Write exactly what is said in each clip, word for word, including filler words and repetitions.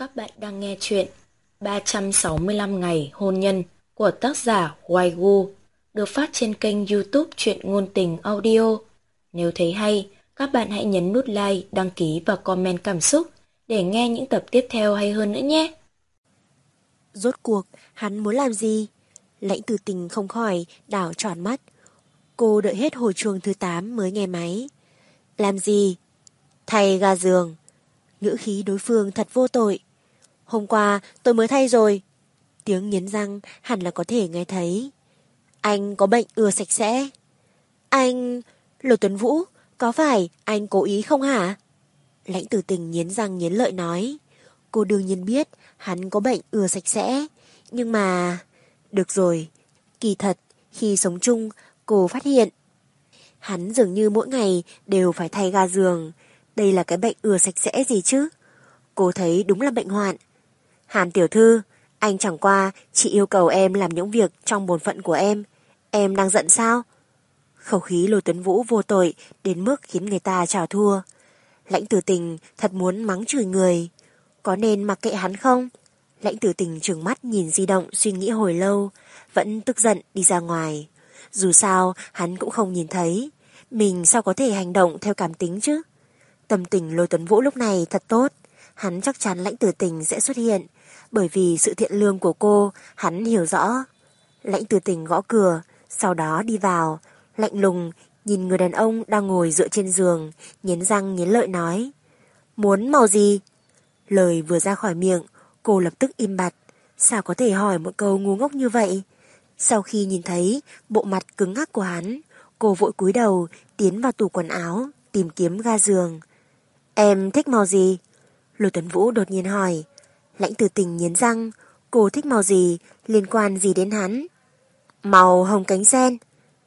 Các bạn đang nghe chuyện ba trăm sáu mươi lăm ngày hôn nhân của tác giả Hoài Gu, được phát trên kênh YouTube Truyện Ngôn Tình Audio. Nếu thấy hay, các bạn hãy nhấn nút like, đăng ký và comment cảm xúc để nghe những tập tiếp theo hay hơn nữa nhé. Rốt cuộc, hắn muốn làm gì? Lãnh Tử Tình không khỏi đảo tròn mắt. Cô đợi hết hồi chuông thứ tám mới nghe máy. Làm gì? Thay ga giường. Ngữ khí đối phương thật vô tội. Hôm qua tôi mới thay rồi. Tiếng nghiến răng hẳn là có thể nghe thấy. Anh có bệnh ưa sạch sẽ. Anh... Lô Tuấn Vũ, có phải anh cố ý không hả? Lãnh Tử Tình nghiến răng nghiến lợi nói. Cô đương nhiên biết hắn có bệnh ưa sạch sẽ. Nhưng mà... Được rồi. Kỳ thật, khi sống chung, cô phát hiện hắn dường như mỗi ngày đều phải thay ga giường. Đây là cái bệnh ưa sạch sẽ gì chứ? Cô thấy đúng là bệnh hoạn. Hàn tiểu thư, anh chẳng qua chỉ yêu cầu em làm những việc trong bổn phận của em. Em đang giận sao? Khẩu khí Lô Tuấn Vũ vô tội đến mức khiến người ta chào thua. Lãnh Tử Tình thật muốn mắng chửi người. Có nên mặc kệ hắn không? Lãnh Tử Tình trừng mắt nhìn di động suy nghĩ hồi lâu, vẫn tức giận đi ra ngoài. Dù sao hắn cũng không nhìn thấy, mình sao có thể hành động theo cảm tính chứ? Tâm tình Lô Tuấn Vũ lúc này thật tốt, hắn chắc chắn Lãnh Tử Tình sẽ xuất hiện, bởi vì sự thiện lương của cô hắn hiểu rõ. Lãnh Tử Tình gõ cửa, sau đó đi vào, lạnh lùng nhìn người đàn ông đang ngồi dựa trên giường, nghiến răng nghiến lợi nói: Muốn màu gì? Lời vừa ra khỏi miệng, cô lập tức im bặt. Sao có thể hỏi một câu ngu ngốc như vậy? Sau khi nhìn thấy bộ mặt cứng ngắc của hắn, cô vội cúi đầu tiến vào tủ quần áo tìm kiếm ga giường. Em thích màu gì? Lô Tuấn Vũ đột nhiên hỏi. Lãnh Tử Tình nghiến răng. Cô thích màu gì? Liên quan gì đến hắn? Màu hồng cánh sen.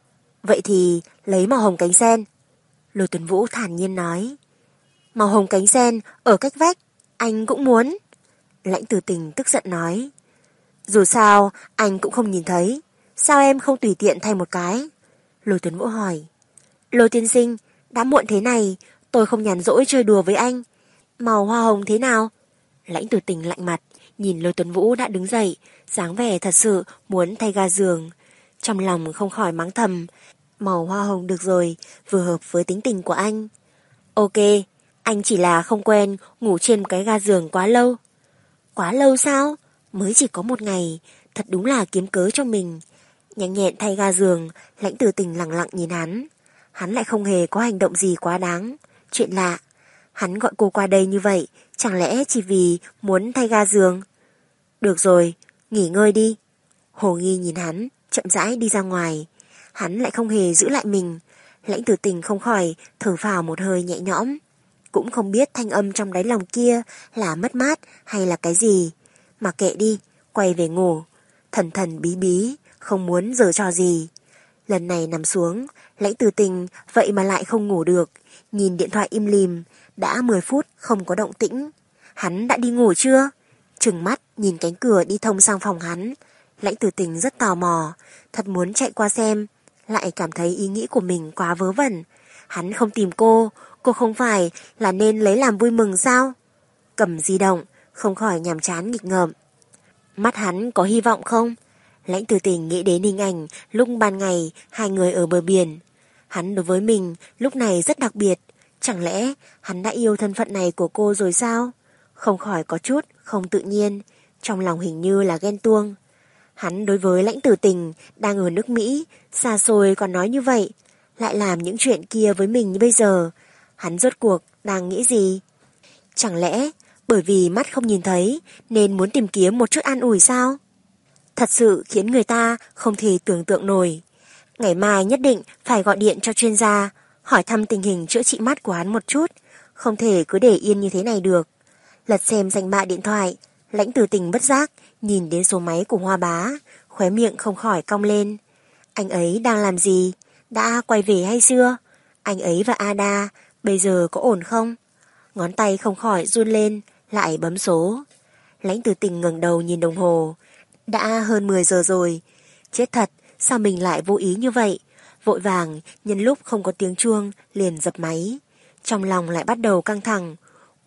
Vậy thì lấy màu hồng cánh sen. Lô Tuấn Vũ thản nhiên nói. Màu hồng cánh sen ở cách vách, anh cũng muốn. Lãnh Tử Tình tức giận nói. Dù sao anh cũng không nhìn thấy, sao em không tùy tiện thay một cái? Lô Tuấn Vũ hỏi. Lô tiên sinh, đã muộn thế này, tôi không nhàn rỗi chơi đùa với anh. Màu hoa hồng thế nào? Lãnh Tử Tình lạnh mặt, nhìn Lô Tuấn Vũ đã đứng dậy, dáng vẻ thật sự muốn thay ga giường. Trong lòng không khỏi mắng thầm, màu hoa hồng được rồi, vừa hợp với tính tình của anh. Ok, anh chỉ là không quen ngủ trên một cái ga giường quá lâu. Quá lâu sao? Mới chỉ có một ngày, thật đúng là kiếm cớ cho mình. Nhanh nhẹn thay ga giường, Lãnh Tử Tình lặng lặng nhìn hắn. Hắn lại không hề có hành động gì quá đáng. Chuyện lạ, hắn gọi cô qua đây như vậy, chẳng lẽ chỉ vì muốn thay ga giường? Được rồi, nghỉ ngơi đi. Hồ Nghi nhìn hắn, chậm rãi đi ra ngoài. Hắn lại không hề giữ lại mình. Lãnh Tử Tình không khỏi thở phào một hơi nhẹ nhõm. Cũng không biết thanh âm trong đáy lòng kia là mất mát hay là cái gì. Mà kệ đi, quay về ngủ. Thần thần bí bí, không muốn giở trò gì. Lần này nằm xuống, Lãnh Tử Tình vậy mà lại không ngủ được. Nhìn điện thoại im lìm, đã mười phút không có động tĩnh. Hắn đã đi ngủ chưa? Trừng mắt nhìn cánh cửa đi thông sang phòng hắn. Lãnh Tử Tình rất tò mò, thật muốn chạy qua xem, lại cảm thấy ý nghĩ của mình quá vớ vẩn. Hắn không tìm cô, cô không phải là nên lấy làm vui mừng sao? Cầm di động, không khỏi nhàm chán nghịch ngợm. Mắt hắn có hy vọng không? Lãnh Tử Tình nghĩ đến hình ảnh lúc ban ngày hai người ở bờ biển. Hắn đối với mình lúc này rất đặc biệt. Chẳng lẽ hắn đã yêu thân phận này của cô rồi sao? Không khỏi có chút không tự nhiên, trong lòng hình như là ghen tuông. Hắn đối với Lãnh Tử Tình đang ở nước Mỹ, xa xôi còn nói như vậy, lại làm những chuyện kia với mình như bây giờ. Hắn rốt cuộc đang nghĩ gì? Chẳng lẽ bởi vì mắt không nhìn thấy nên muốn tìm kiếm một chút an ủi sao? Thật sự khiến người ta không thể tưởng tượng nổi. Ngày mai nhất định phải gọi điện cho chuyên gia, hỏi thăm tình hình chữa trị mắt của hắn một chút. Không thể cứ để yên như thế này được. Lật xem danh bạ điện thoại, Lãnh Tử Tình bất giác nhìn đến số máy của Hoa Bá, khóe miệng không khỏi cong lên. Anh ấy đang làm gì? Đã quay về hay chưa? Anh ấy và Ada bây giờ có ổn không? Ngón tay không khỏi run lên, lại bấm số. Lãnh Tử Tình ngẩng đầu nhìn đồng hồ. Đã hơn mười giờ rồi. Chết thật, sao mình lại vô ý như vậy? Vội vàng, nhân lúc không có tiếng chuông, liền dập máy. Trong lòng lại bắt đầu căng thẳng.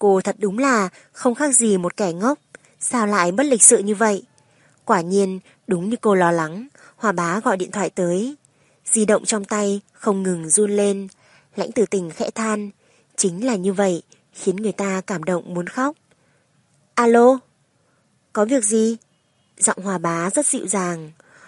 cô thật đúng là không khác gì một kẻ ngốc. Sao lại bất lịch sự như vậy? Quả nhiên, đúng như cô lo lắng, Hoa Bá gọi điện thoại tới. Di động trong tay không ngừng run lên. Lãnh Tử Tình khẽ than. Chính là như vậy, khiến người ta cảm động muốn khóc. Alo? Có việc gì? Giọng Hoa Bá rất dịu dàng.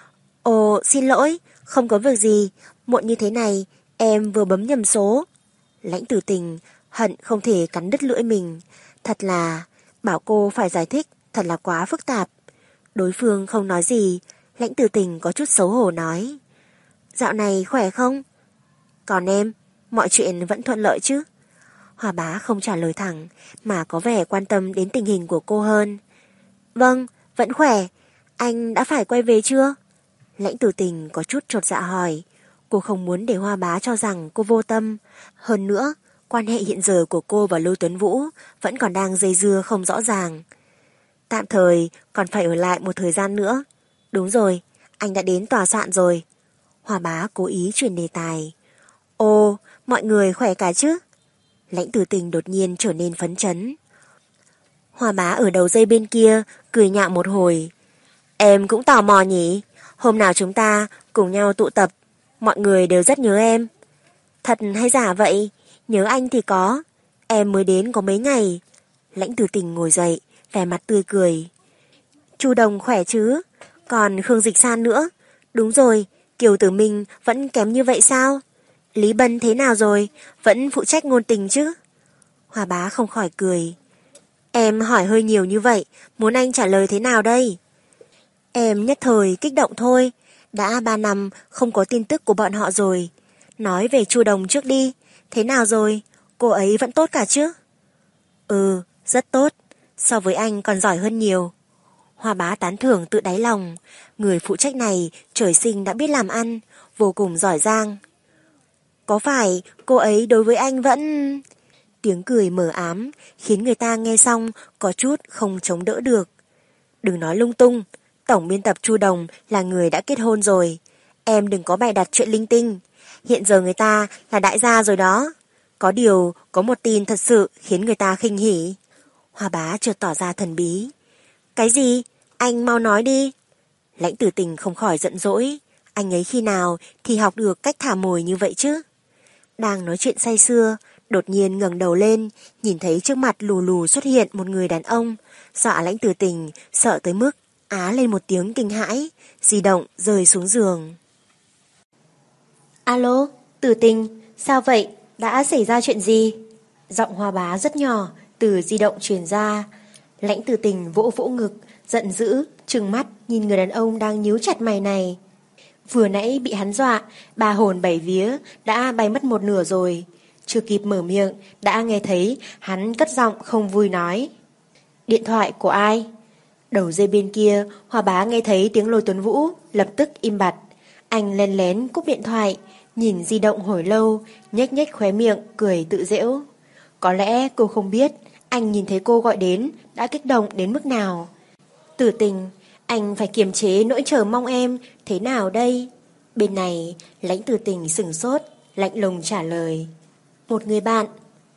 Ồ, xin lỗi, không có việc gì. Muộn như thế này, em vừa bấm nhầm số. Lãnh Tử Tình hận không thể cắn đứt lưỡi mình. Thật là, bảo cô phải giải thích, thật là quá phức tạp. Đối phương không nói gì, Lãnh Tử Tình có chút xấu hổ nói. Dạo này khỏe không? Còn em, mọi chuyện vẫn thuận lợi chứ? Hoa Bá không trả lời thẳng, mà có vẻ quan tâm đến tình hình của cô hơn. Vâng, vẫn khỏe. Anh đã phải quay về chưa? Lãnh Tử Tình có chút chột dạ hỏi. Cô không muốn để Hoa Bá cho rằng cô vô tâm. Hơn nữa, quan hệ hiện giờ của cô và Lưu Tuấn Vũ vẫn còn đang dây dưa không rõ ràng. Tạm thời còn phải ở lại một thời gian nữa. Đúng rồi, anh đã đến tòa soạn rồi. Hoa Bá cố ý chuyển đề tài. Ồ, mọi người khỏe cả chứ? Lãnh Tử Tình đột nhiên trở nên phấn chấn. Hoa Bá ở đầu dây bên kia cười nhạo một hồi. Em cũng tò mò nhỉ? Hôm nào chúng ta cùng nhau tụ tập, mọi người đều rất nhớ em. Thật hay giả vậy? Nhớ anh thì có. Em mới đến có mấy ngày. Lãnh Tử Tình ngồi dậy, vẻ mặt tươi cười. Chu Đồng khỏe chứ? Còn Khương Dịch San nữa? Đúng rồi, Kiều Tử Minh vẫn kém như vậy sao? Lý Bân thế nào rồi? Vẫn phụ trách ngôn tình chứ? Hoa Bá không khỏi cười. Em hỏi hơi nhiều như vậy, muốn anh trả lời thế nào đây? Em nhất thời kích động thôi. Đã ba năm không có tin tức của bọn họ rồi. Nói về Chu Đồng trước đi. Thế nào rồi? Cô ấy vẫn tốt cả chứ? Ừ, rất tốt. So với anh còn giỏi hơn nhiều. Hoa Bá tán thưởng tự đáy lòng. Người phụ trách này trời sinh đã biết làm ăn, vô cùng giỏi giang. Có phải cô ấy đối với anh vẫn... Tiếng cười mờ ám khiến người ta nghe xong có chút không chống đỡ được. Đừng nói lung tung. Tổng biên tập Chu Đồng là người đã kết hôn rồi. Em đừng có bày đặt chuyện linh tinh. Hiện giờ người ta là đại gia rồi đó. Có điều có một tin thật sự khiến người ta khinh hỉ. Hoa Bá chợt tỏ ra thần bí. Cái gì? Anh mau nói đi. Lãnh Tử Tình không khỏi giận dỗi. Anh ấy khi nào thì học được cách thả mồi như vậy chứ? Đang nói chuyện say sưa, đột nhiên ngẩng đầu lên, nhìn thấy trước mặt lù lù xuất hiện một người đàn ông. Dọa Lãnh Tử Tình sợ tới mức á lên một tiếng kinh hãi, di động rơi xuống giường. Alo, Tử Tình, sao vậy? Đã xảy ra chuyện gì? Giọng Hoa Bá rất nhỏ, từ di động truyền ra. Lãnh Tử Tình vỗ vỗ ngực, giận dữ, trừng mắt nhìn người đàn ông đang nhíu chặt mày này. Vừa nãy bị hắn dọa, ba hồn bảy vía đã bay mất một nửa rồi. Chưa kịp mở miệng, đã nghe thấy hắn cất giọng không vui nói. Điện thoại của ai? Đầu dây bên kia, Hoa Bá nghe thấy tiếng Lôi Tuấn Vũ, lập tức im bặt. Anh lén lén cúp điện thoại, nhìn di động hồi lâu, nhếch nhếch khóe miệng, cười tự giễu. Có lẽ cô không biết, anh nhìn thấy cô gọi đến, đã kích động đến mức nào. Tử Tình, anh phải kiềm chế nỗi chờ mong em, thế nào đây? Bên này, Lãnh Tử Tình sửng sốt, lạnh lùng trả lời. Một người bạn.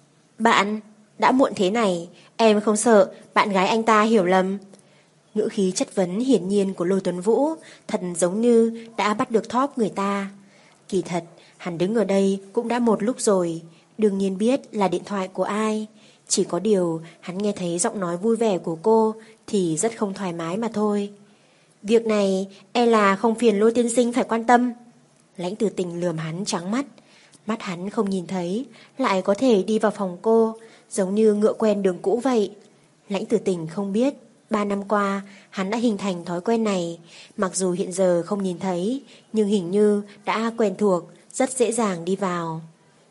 Bạn? Đã muộn thế này, em không sợ bạn gái anh ta hiểu lầm. Ngữ khí chất vấn hiển nhiên của Lôi Tuấn Vũ thật giống như đã bắt được thóp người ta. Kỳ thật, hắn đứng ở đây cũng đã một lúc rồi, đương nhiên biết là điện thoại của ai. Chỉ có điều hắn nghe thấy giọng nói vui vẻ của cô thì rất không thoải mái mà thôi. Việc này e là không phiền Lôi tiên sinh phải quan tâm. Lãnh Tử Tình lườm hắn trắng mắt. Mắt hắn không nhìn thấy, lại có thể đi vào phòng cô, giống như ngựa quen đường cũ vậy. Lãnh Tử Tình không biết, ba năm qua hắn đã hình thành thói quen này, mặc dù hiện giờ không nhìn thấy, nhưng hình như đã quen thuộc, rất dễ dàng đi vào.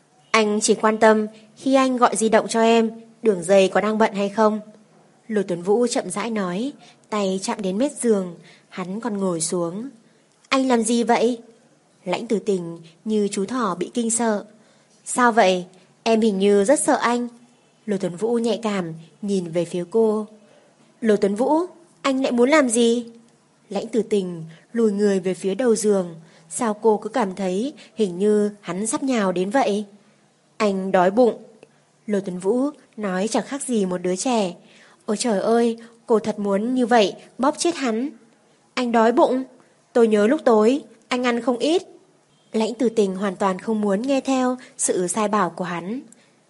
Anh chỉ quan tâm khi anh gọi di động cho em, đường dây có đang bận hay không? Lôi Tuấn Vũ chậm rãi nói, tay chạm đến mép giường, hắn còn ngồi xuống. Anh làm gì vậy? Lãnh Tử Tình như chú thỏ bị kinh sợ. Sao vậy? Em hình như rất sợ anh. Lôi Tuấn Vũ nhạy cảm nhìn về phía cô. Lôi Tuấn Vũ, anh lại muốn làm gì? Lãnh Tử Tình lùi người về phía đầu giường. Sao cô cứ cảm thấy hình như hắn sắp nhào đến vậy? Anh đói bụng. Lôi Tuấn Vũ nói chẳng khác gì một đứa trẻ. Ôi trời ơi, cô thật muốn như vậy bóp chết hắn. Anh đói bụng. Tôi nhớ lúc tối anh ăn không ít. Lãnh Tử Tình hoàn toàn không muốn nghe theo sự sai bảo của hắn.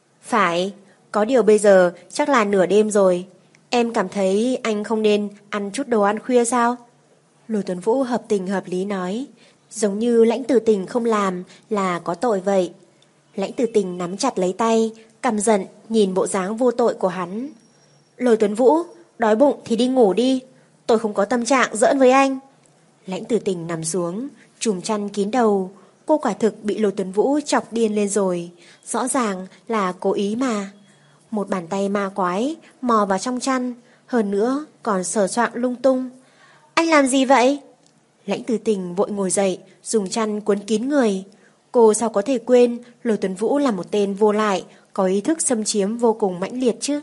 Phải, có điều bây giờ chắc là nửa đêm rồi. Em cảm thấy anh không nên ăn chút đồ ăn khuya sao? Lôi Tuấn Vũ hợp tình hợp lý nói. Giống như Lãnh Tử Tình không làm là có tội vậy. Lãnh Tử Tình nắm chặt lấy tay, căm giận nhìn bộ dáng vô tội của hắn. Lôi Tuấn Vũ, đói bụng thì đi ngủ đi. Tôi không có tâm trạng giỡn với anh. Lãnh Tử Tình nằm xuống, trùm chăn kín đầu. Cô quả thực bị Lôi Tuấn Vũ chọc điên lên rồi. Rõ ràng là cố ý mà. Một bàn tay ma quái mò vào trong chăn, hơn nữa còn sờ soạng lung tung. Anh làm gì vậy? Lãnh Tử Tình vội ngồi dậy, dùng chăn cuốn kín người. Cô sao có thể quên Lôi Tuấn Vũ là một tên vô lại, có ý thức xâm chiếm vô cùng mãnh liệt chứ.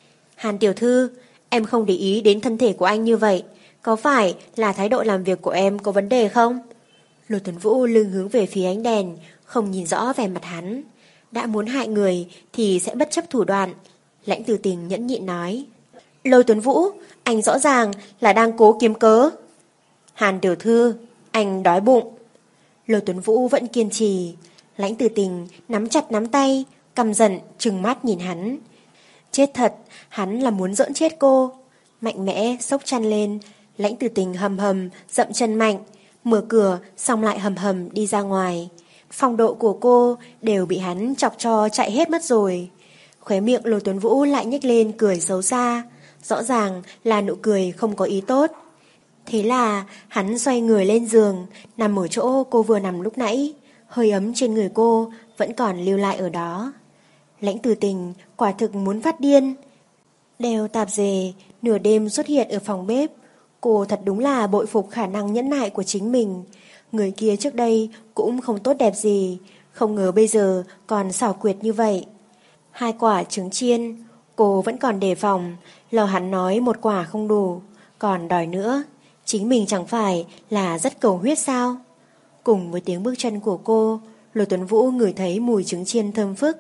Hàn tiểu thư, em không để ý đến thân thể của anh như vậy. Có phải là thái độ làm việc của em có vấn đề không? Lôi Tuấn Vũ lưng hướng về phía ánh đèn, không nhìn rõ vẻ mặt hắn. Đã muốn hại người thì sẽ bất chấp thủ đoạn. Lãnh Tử Tình nhẫn nhịn nói. Lôi Tuấn Vũ, anh rõ ràng là đang cố kiếm cớ. Hàn tiểu thư, anh đói bụng. Lôi Tuấn Vũ vẫn kiên trì. Lãnh Tử Tình nắm chặt nắm tay, căm giận trừng mắt nhìn hắn. Chết thật, hắn là muốn giỡn chết cô. Mạnh mẽ xốc chăn lên, Lãnh Tử Tình hầm hầm dậm chân mạnh, mở cửa xong lại hầm hầm đi ra ngoài. Phong độ của cô đều bị hắn chọc cho chạy hết mất rồi. Khóe miệng Lôi Tuấn Vũ lại nhếch lên cười xấu xa, rõ ràng là nụ cười không có ý tốt. Thế là hắn xoay người lên giường, nằm ở chỗ cô vừa nằm lúc nãy. Hơi ấm trên người cô vẫn còn lưu lại ở đó. Lãnh Tử Tình quả thực muốn phát điên. Đeo tạp dề nửa đêm xuất hiện ở phòng bếp. Cô thật đúng là bội phục khả năng nhẫn nại của chính mình. Người kia trước đây cũng không tốt đẹp gì, không ngờ bây giờ còn xảo quyệt như vậy. Hai quả trứng chiên, cô vẫn còn đề phòng, lờ hắn nói một quả không đủ, còn đòi nữa. Chính mình chẳng phải là rất cầu huyết sao? Cùng với tiếng bước chân của cô, Lôi Tuấn Vũ ngửi thấy mùi trứng chiên thơm phức.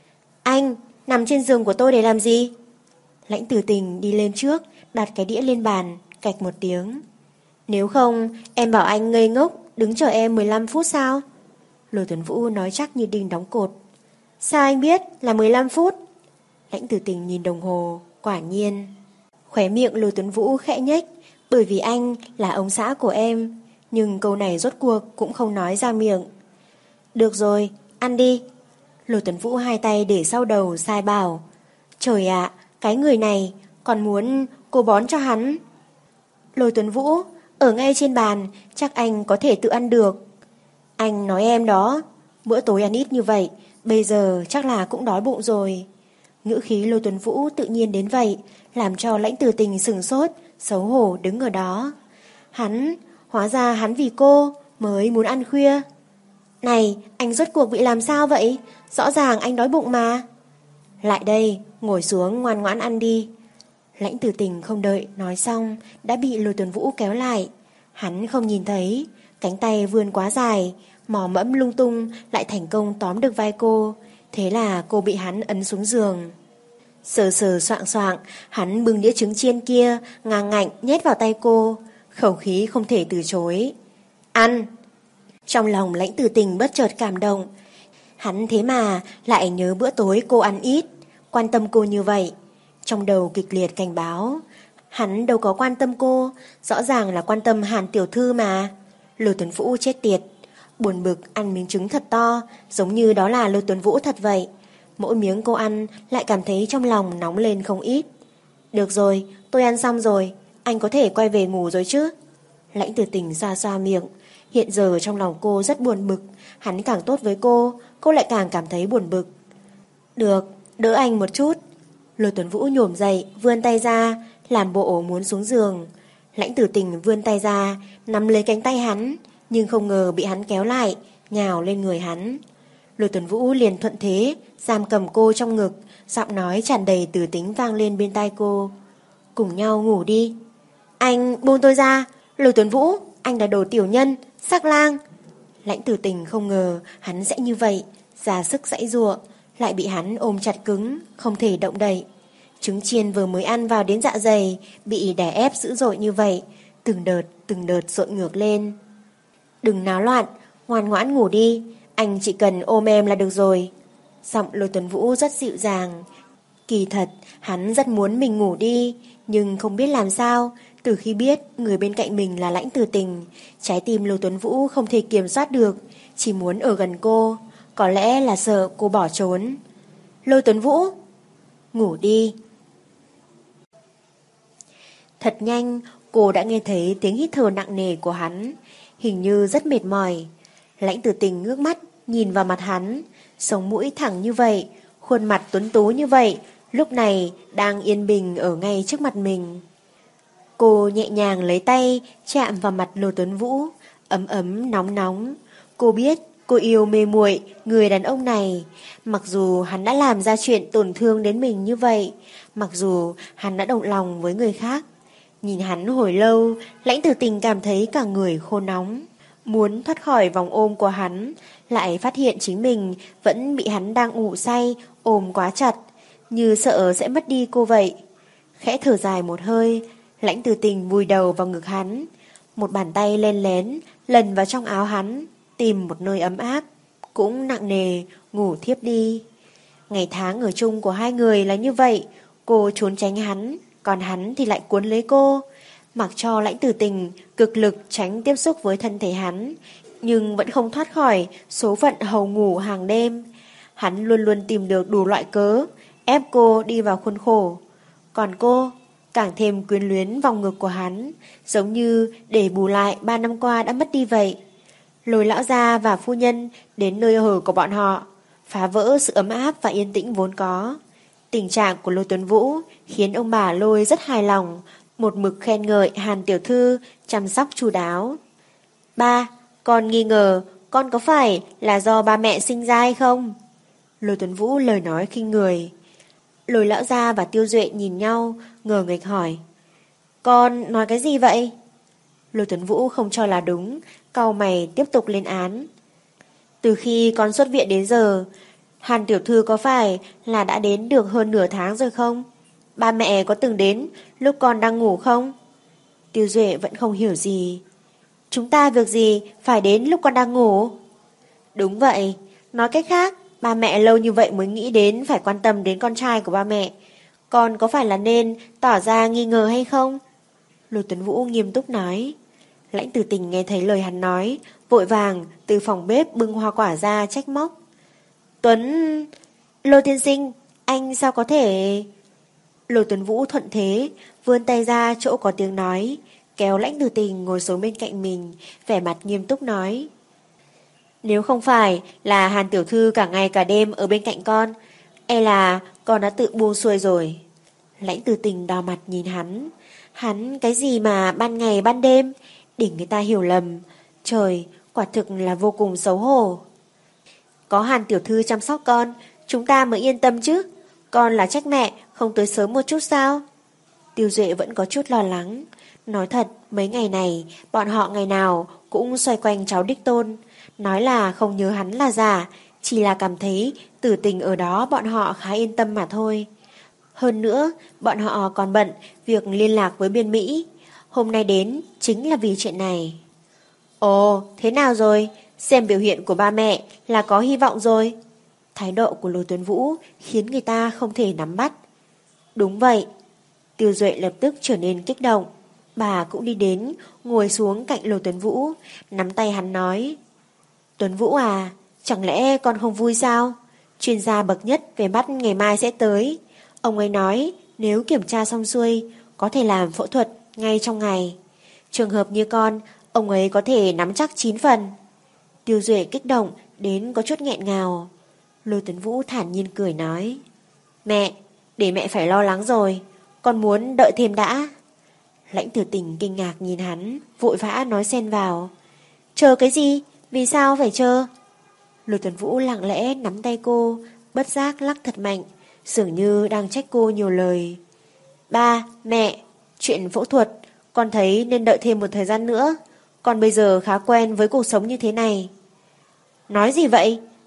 Anh, nằm trên giường của tôi để làm gì? Lãnh Tử Tình đi lên trước, đặt cái đĩa lên bàn, cạch một tiếng. Nếu không, em bảo anh ngây ngốc, đứng chờ em mười lăm phút sao? Lôi Tuấn Vũ nói chắc như đinh đóng cột. Sao anh biết là mười lăm phút? Lãnh Tử Tình nhìn đồng hồ, quả nhiên. Khóe miệng Lôi Tuấn Vũ khẽ nhếch, bởi vì anh là ông xã của em. Nhưng câu này rốt cuộc cũng không nói ra miệng. Được rồi, ăn đi. Lôi Tuấn Vũ hai tay để sau đầu sai bảo. Trời ạ, cái người này còn muốn cô bón cho hắn. Lôi Tuấn Vũ, ở ngay trên bàn, chắc anh có thể tự ăn được. Anh nói em đó, bữa tối ăn ít như vậy, bây giờ chắc là cũng đói bụng rồi. Ngữ khí Lôi Tuấn Vũ tự nhiên đến vậy, làm cho Lãnh Tử Tình sửng sốt, xấu hổ đứng ở đó. Hắn, hóa ra hắn vì cô mới muốn ăn khuya. Này, anh rốt cuộc bị làm sao vậy? Rõ ràng anh đói bụng mà. Lại đây, ngồi xuống ngoan ngoãn ăn đi. Lãnh Tử Tình không đợi nói xong đã bị Lôi Tuấn Vũ kéo lại. Hắn không nhìn thấy, cánh tay vươn quá dài, mò mẫm lung tung lại thành công tóm được vai cô. Thế là cô bị hắn ấn xuống giường. Sờ sờ soạng soạng, hắn bưng đĩa trứng chiên kia ngang ngạnh nhét vào tay cô, khẩu khí không thể từ chối. Ăn! Trong lòng Lãnh Tử Tình bất chợt cảm động. Hắn thế mà lại nhớ bữa tối cô ăn ít, quan tâm cô như vậy. Trong đầu kịch liệt cảnh báo. Hắn đâu có quan tâm cô, rõ ràng là quan tâm Hàn tiểu thư mà. Lôi Tuấn Vũ chết tiệt, buồn bực ăn miếng trứng thật to, giống như đó là Lôi Tuấn Vũ thật vậy. Mỗi miếng cô ăn lại cảm thấy trong lòng nóng lên không ít. Được rồi, tôi ăn xong rồi, anh có thể quay về ngủ rồi chứ? Lãnh Tử Tình xoa xoa miệng. Hiện giờ trong lòng cô rất buồn bực. Hắn càng tốt với cô, cô lại càng cảm thấy buồn bực. Được, đỡ anh một chút. Lôi Tuấn Vũ nhổm dậy, vươn tay ra, làm bộ muốn xuống giường. Lãnh Tử Tình vươn tay ra, nắm lấy cánh tay hắn, nhưng không ngờ bị hắn kéo lại, nhào lên người hắn. Lôi Tuấn Vũ liền thuận thế, giam cầm cô trong ngực, giọng nói tràn đầy từ tính vang lên bên tai cô. Cùng nhau ngủ đi. Anh buông tôi ra. Lôi Tuấn Vũ, anh là đồ tiểu nhân, sắc lang. Lãnh Tử Tình không ngờ hắn sẽ như vậy, ra sức giãy giụa. lại bị hắn ôm chặt cứng, không thể động đậy. Trứng chiên vừa mới ăn vào đến dạ dày, bị đè ép dữ dội như vậy, từng đợt từng đợt dội ngược lên. Đừng náo loạn, ngoan ngoãn ngủ đi, anh chỉ cần ôm em là được rồi. Giọng Lôi Tuấn Vũ rất dịu dàng. Kỳ thật, hắn rất muốn mình ngủ đi, nhưng không biết làm sao. Từ khi biết người bên cạnh mình là Lãnh Tử Tình, trái tim Lôi Tuấn Vũ không thể kiểm soát được, chỉ muốn ở gần cô. Có lẽ là sợ cô bỏ trốn. Lôi Tuấn Vũ, ngủ đi. Thật nhanh, cô đã nghe thấy tiếng hít thở nặng nề của hắn, hình như rất mệt mỏi. Lãnh Tử Tình ngước mắt, nhìn vào mặt hắn, sống mũi thẳng như vậy, khuôn mặt tuấn tú như vậy, lúc này đang yên bình ở ngay trước mặt mình. Cô nhẹ nhàng lấy tay chạm vào mặt Lôi Tuấn Vũ, ấm ấm nóng nóng. Cô biết cô yêu mê muội người đàn ông này, mặc dù hắn đã làm ra chuyện tổn thương đến mình như vậy, mặc dù hắn đã động lòng với người khác. Nhìn hắn hồi lâu, Lãnh Tử Tình cảm thấy cả người khô nóng, muốn thoát khỏi vòng ôm của hắn, lại phát hiện chính mình vẫn bị hắn đang ngủ say ôm quá chặt, như sợ sẽ mất đi cô vậy. Khẽ thở dài một hơi, Lãnh Tử Tình vùi đầu vào ngực hắn, một bàn tay len lén lần vào trong áo hắn, tìm một nơi ấm áp, cũng nặng nề ngủ thiếp đi. Ngày tháng ở chung của hai người là như vậy, cô trốn tránh hắn, còn hắn thì lại cuốn lấy cô, mặc cho Lãnh Tử Tình cực lực tránh tiếp xúc với thân thể hắn, nhưng vẫn không thoát khỏi số phận hầu ngủ hàng đêm. Hắn luôn luôn tìm được đủ loại cớ ép cô đi vào khuôn khổ, còn cô càng thêm quyến luyến vòng ngực của hắn, giống như để bù lại ba năm qua đã mất đi vậy. Lôi lão gia và phu nhân đến nơi ở của bọn họ, phá vỡ sự ấm áp và yên tĩnh vốn có. Tình trạng của Lôi Tuấn Vũ khiến ông bà Lôi rất hài lòng, một mực khen ngợi Hàn tiểu thư chăm sóc chu đáo. Ba, con nghi ngờ con có phải là do ba mẹ sinh ra hay không? Lôi Tuấn Vũ lời nói khinh người. Lôi lão gia và Tiêu Duệ nhìn nhau, ngờ nghệch hỏi. Con nói cái gì vậy? Lôi Tuấn Vũ không cho là đúng, cau mày tiếp tục lên án. Từ khi con xuất viện đến giờ, Hàn tiểu thư có phải là đã đến được hơn nửa tháng rồi không? Ba mẹ có từng đến lúc con đang ngủ không? Tiêu Duệ vẫn không hiểu gì. Chúng ta việc gì phải đến lúc con đang ngủ? Đúng vậy, nói cách khác, ba mẹ lâu như vậy mới nghĩ đến phải quan tâm đến con trai của ba mẹ. Con có phải là nên tỏ ra nghi ngờ hay không? Lôi Tuấn Vũ nghiêm túc nói. Lãnh Tử Tình nghe thấy lời hắn nói, vội vàng từ phòng bếp bưng hoa quả ra trách móc. Tuấn... Lôi tiên sinh, anh sao có thể... Lôi Tuấn Vũ thuận thế, vươn tay ra chỗ có tiếng nói, kéo Lãnh Tử Tình ngồi xuống bên cạnh mình, vẻ mặt nghiêm túc nói. Nếu không phải là Hàn tiểu thư cả ngày cả đêm ở bên cạnh con, e là con đã tự buông xuôi rồi. Lãnh Tử Tình đỏ mặt nhìn hắn. Hắn cái gì mà ban ngày ban đêm, để người ta hiểu lầm. Trời, quả thực là vô cùng xấu hổ. Có Hàn tiểu thư chăm sóc con, chúng ta mới yên tâm chứ. Con là trách mẹ không tới sớm một chút sao? Tiêu Duệ vẫn có chút lo lắng. Nói thật, mấy ngày này bọn họ ngày nào cũng xoay quanh cháu đích tôn. Nói là không nhớ hắn là giả, chỉ là cảm thấy Tử Tình ở đó bọn họ khá yên tâm mà thôi. Hơn nữa, bọn họ còn bận việc liên lạc với bên Mỹ. Hôm nay đến chính là vì chuyện này. Ồ, thế nào rồi? Xem biểu hiện của ba mẹ là có hy vọng rồi. Thái độ của Lôi Tuấn Vũ khiến người ta không thể nắm bắt. Đúng vậy. Tiêu Duệ lập tức trở nên kích động. Bà cũng đi đến, ngồi xuống cạnh Lôi Tuấn Vũ, nắm tay hắn nói. Tuấn Vũ à, chẳng lẽ con không vui sao? Chuyên gia bậc nhất về mắt ngày mai sẽ tới. Ông ấy nói nếu kiểm tra xong xuôi, có thể làm phẫu thuật ngay trong ngày. Trường hợp như con, ông ấy có thể nắm chắc chín phần. Tiêu Duệ kích động đến có chút nghẹn ngào. Lôi Tuấn Vũ thản nhiên cười nói. Mẹ, để mẹ phải lo lắng rồi, con muốn đợi thêm đã. Lãnh Tử Tình kinh ngạc nhìn hắn, vội vã nói xen vào. Chờ cái gì? Vì sao phải chờ? Lôi Tuấn Vũ lặng lẽ nắm tay cô, bất giác lắc thật mạnh, dường như đang trách cô nhiều lời. Ba, mẹ, chuyện phẫu thuật, con thấy nên đợi thêm một thời gian nữa. Con bây giờ khá quen với cuộc sống như thế này. Nói gì vậy?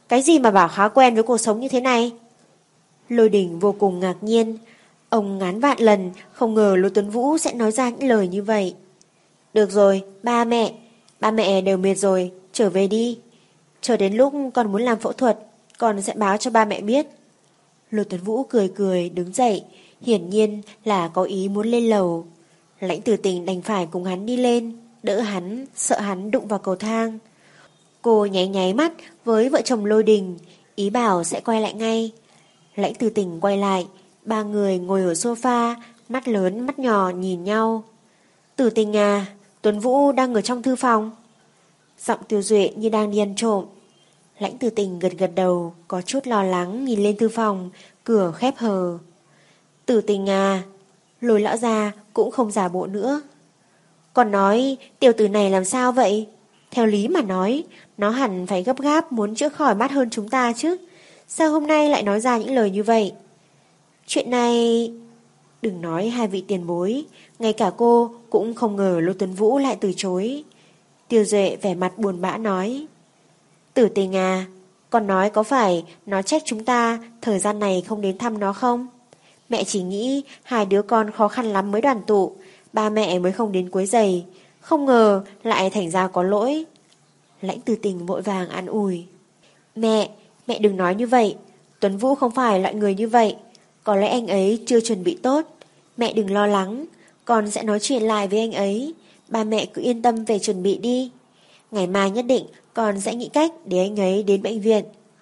Cái gì mà bảo khá quen với cuộc sống như thế này? Lôi Đình vô cùng ngạc nhiên. Ông ngán vạn lần không ngờ Lô Tuấn Vũ sẽ nói ra những lời như vậy. Được rồi, ba mẹ. Ba mẹ đều mệt rồi, trở về đi. Chờ đến lúc con muốn làm phẫu thuật, con sẽ báo cho ba mẹ biết. Lô Tuấn Vũ cười cười đứng dậy, hiển nhiên là có ý muốn lên lầu. Lãnh Tử Tình đành phải cùng hắn đi lên, đỡ hắn, sợ hắn đụng vào cầu thang. Cô nháy nháy mắt với vợ chồng Lôi Đình, ý bảo sẽ quay lại ngay. Lãnh Tử Tình quay lại, ba người ngồi ở sofa, mắt lớn mắt nhỏ nhìn nhau. Tử Tình à, Tuấn Vũ đang ở trong thư phòng. Giọng Tiêu Duệ như đang đi ăn trộm. Lãnh Tử Tình gật gật đầu, có chút lo lắng nhìn lên thư phòng, cửa khép hờ. Tử Tình à, Lôi lão già cũng không giả bộ nữa. Còn nói tiểu tử này làm sao vậy? Theo lý mà nói, nó hẳn phải gấp gáp muốn chữa khỏi mắt hơn chúng ta chứ. Sao hôm nay lại nói ra những lời như vậy? Chuyện này... Đừng nói hai vị tiền bối, ngay cả cô cũng không ngờ Lô Tuấn Vũ lại từ chối. Tiêu Duệ vẻ mặt buồn bã nói. Tử Tình à, con nói có phải nó trách chúng ta thời gian này không đến thăm nó không? Mẹ chỉ nghĩ hai đứa con khó khăn lắm mới đoàn tụ, ba mẹ mới không đến quấy rầy, không ngờ lại thành ra có lỗi. Lãnh Tử Tình vội vàng an ủi. Mẹ, mẹ đừng nói như vậy, Tuấn Vũ không phải loại người như vậy, có lẽ anh ấy chưa chuẩn bị tốt. Mẹ đừng lo lắng, con sẽ nói chuyện lại với anh ấy, ba mẹ cứ yên tâm về chuẩn bị đi. Ngày mai nhất định con sẽ nghĩ cách để anh ấy đến bệnh viện.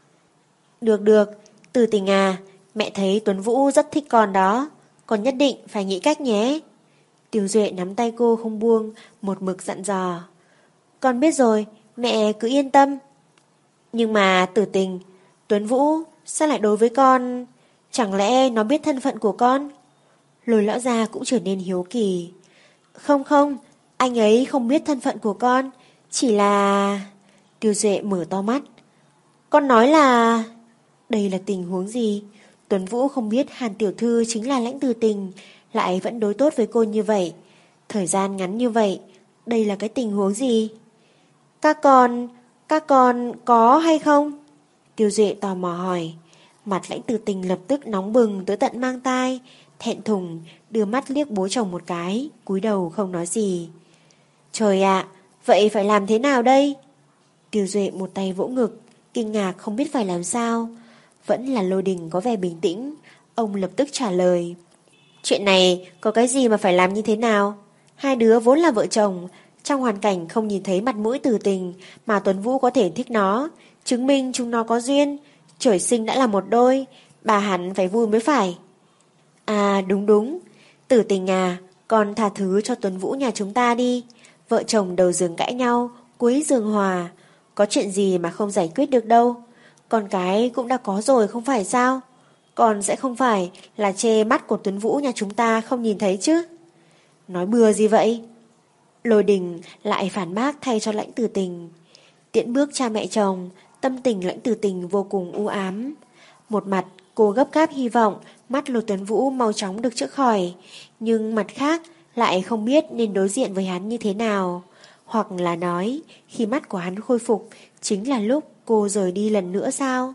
Được được, Tử Tình à, mẹ thấy Tuấn Vũ rất thích con đó, con nhất định phải nghĩ cách nhé. Tiêu Duệ nắm tay cô không buông, một mực dặn dò. Con biết rồi, mẹ cứ yên tâm. Nhưng mà Tử Tình, Tuấn Vũ sao lại đối với con? Chẳng lẽ nó biết thân phận của con? Lôi lão già cũng trở nên hiếu kỳ. Không không, anh ấy không biết thân phận của con, chỉ là... Tiêu Duệ mở to mắt. Con nói là... Đây là tình huống gì? Tuấn Vũ không biết Hàn tiểu thư chính là Lãnh Tử Tình, lại vẫn đối tốt với cô như vậy. Thời gian ngắn như vậy, đây là cái tình huống gì? Các con, các con có hay không? Tiêu Duệ tò mò hỏi. Mặt Lãnh Tử Tình lập tức nóng bừng tới tận mang tai, thẹn thùng đưa mắt liếc bố chồng một cái, cúi đầu không nói gì. Trời ạ, vậy phải làm thế nào đây? Tiêu Duệ một tay vỗ ngực, kinh ngạc không biết phải làm sao. Vẫn là Lôi Đình có vẻ bình tĩnh, ông lập tức trả lời. Chuyện này có cái gì mà phải làm như thế nào? Hai đứa vốn là vợ chồng, trong hoàn cảnh không nhìn thấy mặt mũi Tử Tình mà Tuấn Vũ có thể thích nó, chứng minh chúng nó có duyên, trời sinh đã là một đôi, bà hẳn phải vui mới phải. À đúng đúng, Tử Tình à, con tha thứ cho Tuấn Vũ nhà chúng ta đi. Vợ chồng đầu giường cãi nhau, cuối giường hòa, có chuyện gì mà không giải quyết được đâu. Con cái cũng đã có rồi không phải sao? Con sẽ không phải là chê mắt của Tuấn Vũ nhà chúng ta không nhìn thấy chứ? Nói bừa gì vậy? Lôi Đình lại phản bác thay cho Lãnh Tử Tình. Tiễn bước cha mẹ chồng, tâm tình Lãnh Tử Tình vô cùng u ám. Một mặt cô gấp gáp hy vọng mắt Lô Tuấn Vũ mau chóng được chữa khỏi, nhưng mặt khác lại không biết nên đối diện với hắn như thế nào. Hoặc là nói khi mắt của hắn khôi phục chính là lúc cô rời đi lần nữa sao?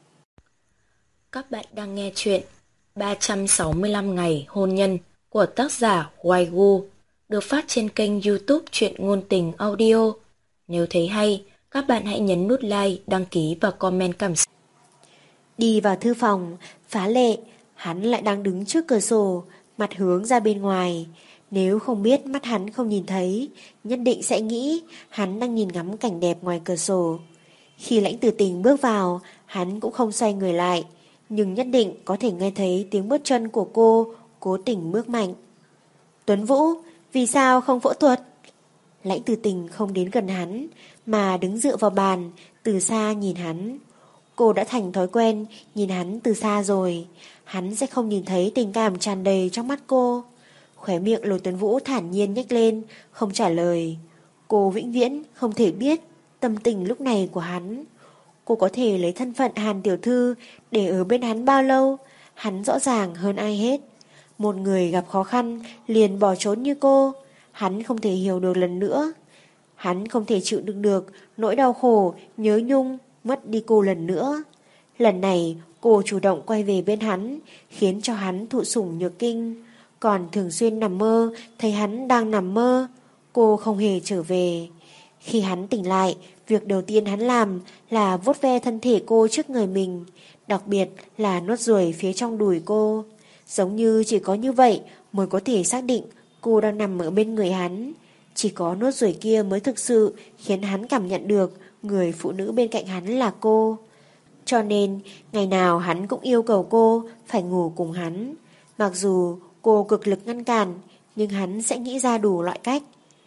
Các bạn đang nghe chuyện ba trăm sáu mươi lăm ngày hôn nhân của tác giả Hoài Gu, được phát trên kênh YouTube Truyện Ngôn Tình Audio. Nếu thấy hay, các bạn hãy nhấn nút like, đăng ký và comment cảm xúc. Đi vào thư phòng, phá lệ, hắn lại đang đứng trước cửa sổ, mặt hướng ra bên ngoài. Nếu không biết mắt hắn không nhìn thấy, nhất định sẽ nghĩ hắn đang nhìn ngắm cảnh đẹp ngoài cửa sổ. Khi Lãnh Tử Tình bước vào, hắn cũng không xoay người lại, nhưng nhất định có thể nghe thấy tiếng bước chân của cô cố tình bước mạnh. Tuấn Vũ, vì sao không phẫu thuật? Lãnh Tử Tình không đến gần hắn, mà đứng dựa vào bàn, từ xa nhìn hắn. Cô đã thành thói quen nhìn hắn từ xa rồi, hắn sẽ không nhìn thấy tình cảm tràn đầy trong mắt cô. Khóe miệng Lôi Tuấn Vũ thản nhiên nhếch lên, không trả lời. Cô vĩnh viễn không thể biết tâm tình lúc này của hắn. Cô có thể lấy thân phận Hàn tiểu thư để ở bên hắn bao lâu, hắn rõ ràng hơn ai hết. Một người gặp khó khăn liền bỏ trốn như cô, hắn không thể hiểu được lần nữa. Hắn không thể chịu đựng được nỗi đau khổ, nhớ nhung, mất đi cô lần nữa. Lần này cô chủ động quay về bên hắn, khiến cho hắn thụ sủng nhược kinh. Còn thường xuyên nằm mơ, thấy hắn đang nằm mơ, cô không hề trở về. Khi hắn tỉnh lại, việc đầu tiên hắn làm là vuốt ve thân thể cô trước người mình, đặc biệt là nốt ruồi phía trong đùi cô. Giống như chỉ có như vậy mới có thể xác định cô đang nằm ở bên người hắn. Chỉ có nốt ruồi kia mới thực sự khiến hắn cảm nhận được người phụ nữ bên cạnh hắn là cô. Cho nên, ngày nào hắn cũng yêu cầu cô phải ngủ cùng hắn. Mặc dù cô cực lực ngăn cản, nhưng hắn sẽ nghĩ ra đủ loại cách.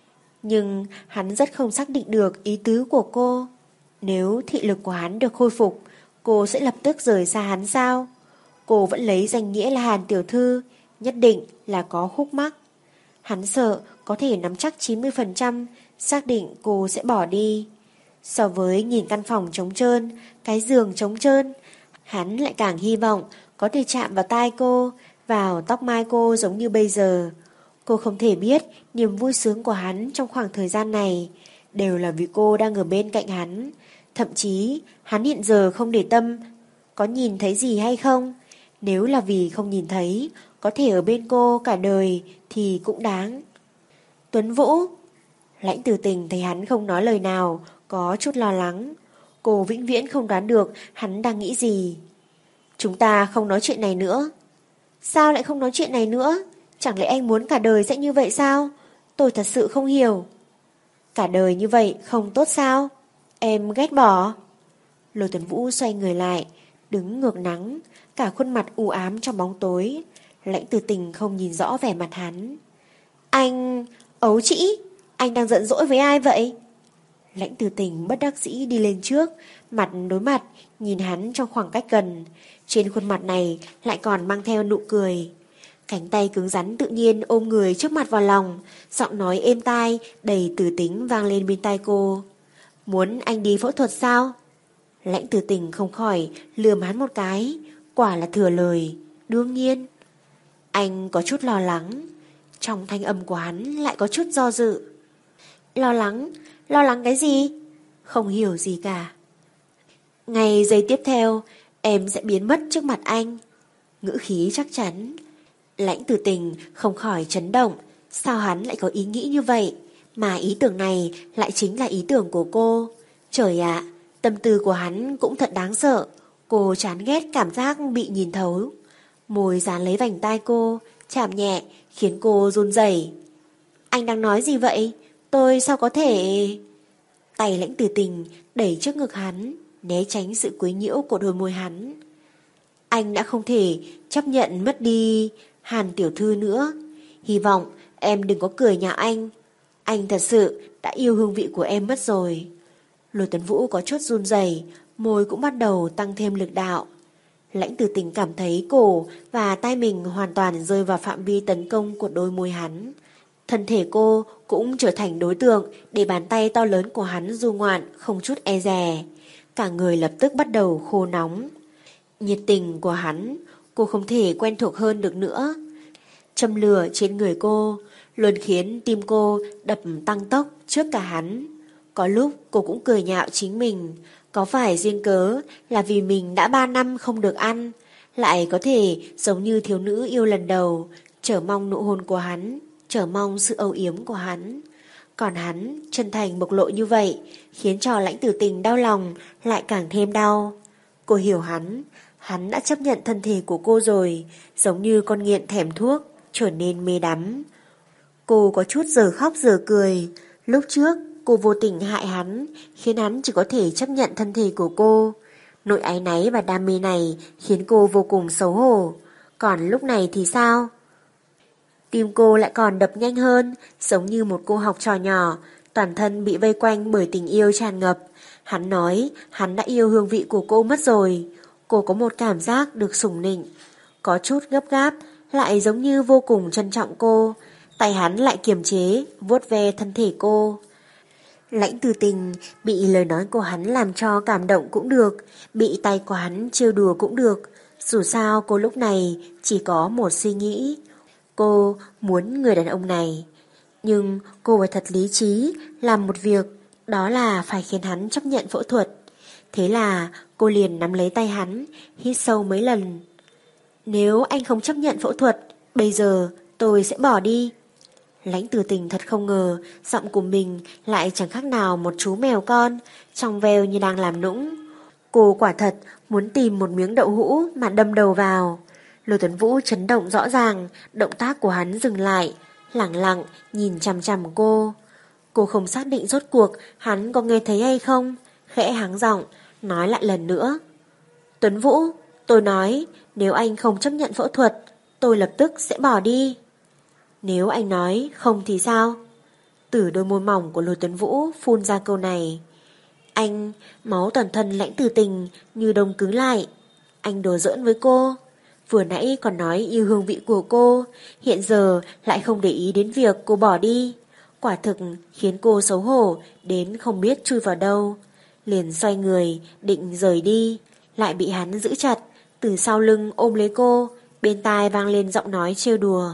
Nhưng hắn rất không xác định được ý tứ của cô. Nếu thị lực của hắn được khôi phục, cô sẽ lập tức rời xa hắn sao? Cô vẫn lấy danh nghĩa là Hàn tiểu thư, nhất định là có khúc mắc. Hắn sợ có thể nắm chắc chín mươi phần trăm xác định cô sẽ bỏ đi. So với nhìn căn phòng trống trơn, cái giường trống trơn, hắn lại càng hy vọng có thể chạm vào tai cô, vào tóc mai cô giống như bây giờ. Cô không thể biết niềm vui sướng của hắn trong khoảng thời gian này đều là vì cô đang ở bên cạnh hắn. Thậm chí hắn hiện giờ không để tâm có nhìn thấy gì hay không. Nếu là vì không nhìn thấy, có thể ở bên cô cả đời thì cũng đáng. Tuấn Vũ. Lãnh Tử Tình thấy hắn không nói lời nào, có chút lo lắng. Cô vĩnh viễn không đoán được hắn đang nghĩ gì. Chúng ta không nói chuyện này nữa. Sao lại không nói chuyện này nữa? Chẳng lẽ anh muốn cả đời sẽ như vậy sao? Tôi thật sự không hiểu. Cả đời như vậy không tốt sao? Em ghét bỏ. Lôi Tuấn Vũ xoay người lại, đứng ngược nắng, cả khuôn mặt u ám trong bóng tối. Lãnh Tử Tình không nhìn rõ vẻ mặt hắn. Anh... ấu trĩ, anh đang giận dỗi với ai vậy? Lãnh Tử Tình bất đắc dĩ đi lên trước, mặt đối mặt, nhìn hắn trong khoảng cách gần. Trên khuôn mặt này lại còn mang theo nụ cười. Cánh tay cứng rắn tự nhiên ôm người trước mặt vào lòng, giọng nói êm tai, đầy tử tính vang lên bên tai cô. Muốn anh đi phẫu thuật sao? Lãnh Tử Tình không khỏi lườm hắn một cái, quả là thừa lời, đương nhiên. Anh có chút lo lắng, trong thanh âm của hắn lại có chút do dự. Lo lắng? Lo lắng cái gì? Không hiểu gì cả. Ngày giây tiếp theo, em sẽ biến mất trước mặt anh. Ngữ khí chắc chắn. Lãnh Tử Tình không khỏi chấn động. Sao hắn lại có ý nghĩ như vậy? Mà ý tưởng này lại chính là ý tưởng của cô. Trời ạ, tâm tư của hắn cũng thật đáng sợ. Cô chán ghét cảm giác bị nhìn thấu. Môi dán lấy vành tai cô, chạm nhẹ, khiến cô run rẩy. Anh đang nói gì vậy? Tôi sao có thể... Tay Lãnh Tử Tình đẩy trước ngực hắn, né tránh sự quấy nhiễu của đôi môi hắn. Anh đã không thể chấp nhận mất đi Hàn tiểu thư nữa. Hy vọng em đừng có cười nhạo anh. Anh thật sự đã yêu hương vị của em mất rồi. Lôi Tuấn Vũ có chút run rẩy, môi cũng bắt đầu tăng thêm lực đạo. Lãnh Tử Tình cảm thấy cổ và tai mình hoàn toàn rơi vào phạm vi tấn công của đôi môi hắn. Thân thể cô cũng trở thành đối tượng để bàn tay to lớn của hắn du ngoạn không chút e dè. Cả người lập tức bắt đầu khô nóng. Nhiệt tình của hắn, cô không thể quen thuộc hơn được nữa. Châm lửa trên người cô luôn khiến tim cô đập tăng tốc trước cả hắn. Có lúc cô cũng cười nhạo chính mình. Có phải duyên cớ là vì mình đã ba năm không được ăn, lại có thể giống như thiếu nữ yêu lần đầu, chờ mong nụ hôn của hắn, chờ mong sự âu yếm của hắn. Còn hắn chân thành bộc lộ như vậy, khiến cho Lãnh Tử Tình đau lòng lại càng thêm đau. Cô hiểu hắn, hắn đã chấp nhận thân thể của cô rồi, giống như con nghiện thèm thuốc, trở nên mê đắm. Cô có chút giờ khóc giờ cười. Lúc trước cô vô tình hại hắn, khiến hắn chỉ có thể chấp nhận thân thể của cô. Nỗi áy náy và đam mê này khiến cô vô cùng xấu hổ. Còn lúc này thì sao? Tim cô lại còn đập nhanh hơn, giống như một cô học trò nhỏ, toàn thân bị vây quanh bởi tình yêu tràn ngập. Hắn nói hắn đã yêu hương vị của cô mất rồi. Cô có một cảm giác được sủng nịnh, có chút gấp gáp, lại giống như vô cùng trân trọng cô. Tay hắn lại kiềm chế, vuốt ve thân thể cô. Lãnh Tử Tình bị lời nói của hắn làm cho cảm động cũng được, bị tay của hắn trêu đùa cũng được. Dù sao cô lúc này chỉ có một suy nghĩ. Cô muốn người đàn ông này. Nhưng cô phải thật lý trí làm một việc, đó là phải khiến hắn chấp nhận phẫu thuật. Thế là cô liền nắm lấy tay hắn, hít sâu mấy lần. Nếu anh không chấp nhận phẫu thuật, bây giờ tôi sẽ bỏ đi. Lãnh Tử Tình thật không ngờ giọng của mình lại chẳng khác nào một chú mèo con, trong veo như đang làm nũng. Cô quả thật muốn tìm một miếng đậu hũ mà đâm đầu vào. Lôi Tuấn Vũ chấn động rõ ràng, động tác của hắn dừng lại, lẳng lặng nhìn chằm chằm cô. Cô không xác định rốt cuộc hắn có nghe thấy hay không, khẽ hắng giọng nói lại lần nữa. Tuấn Vũ, tôi nói nếu anh không chấp nhận phẫu thuật, tôi lập tức sẽ bỏ đi. Nếu anh nói không thì sao? Từ đôi môi mỏng của Lôi Tuấn Vũ phun ra câu này. Anh, máu toàn thân Lãnh Tử Tình như đông cứng lại. Anh đùa giỡn với cô. Vừa nãy còn nói yêu hương vị của cô, hiện giờ lại không để ý đến việc cô bỏ đi. Quả thực khiến cô xấu hổ đến không biết chui vào đâu. Liền xoay người định rời đi, lại bị hắn giữ chặt, từ sau lưng ôm lấy cô, bên tai vang lên giọng nói trêu đùa.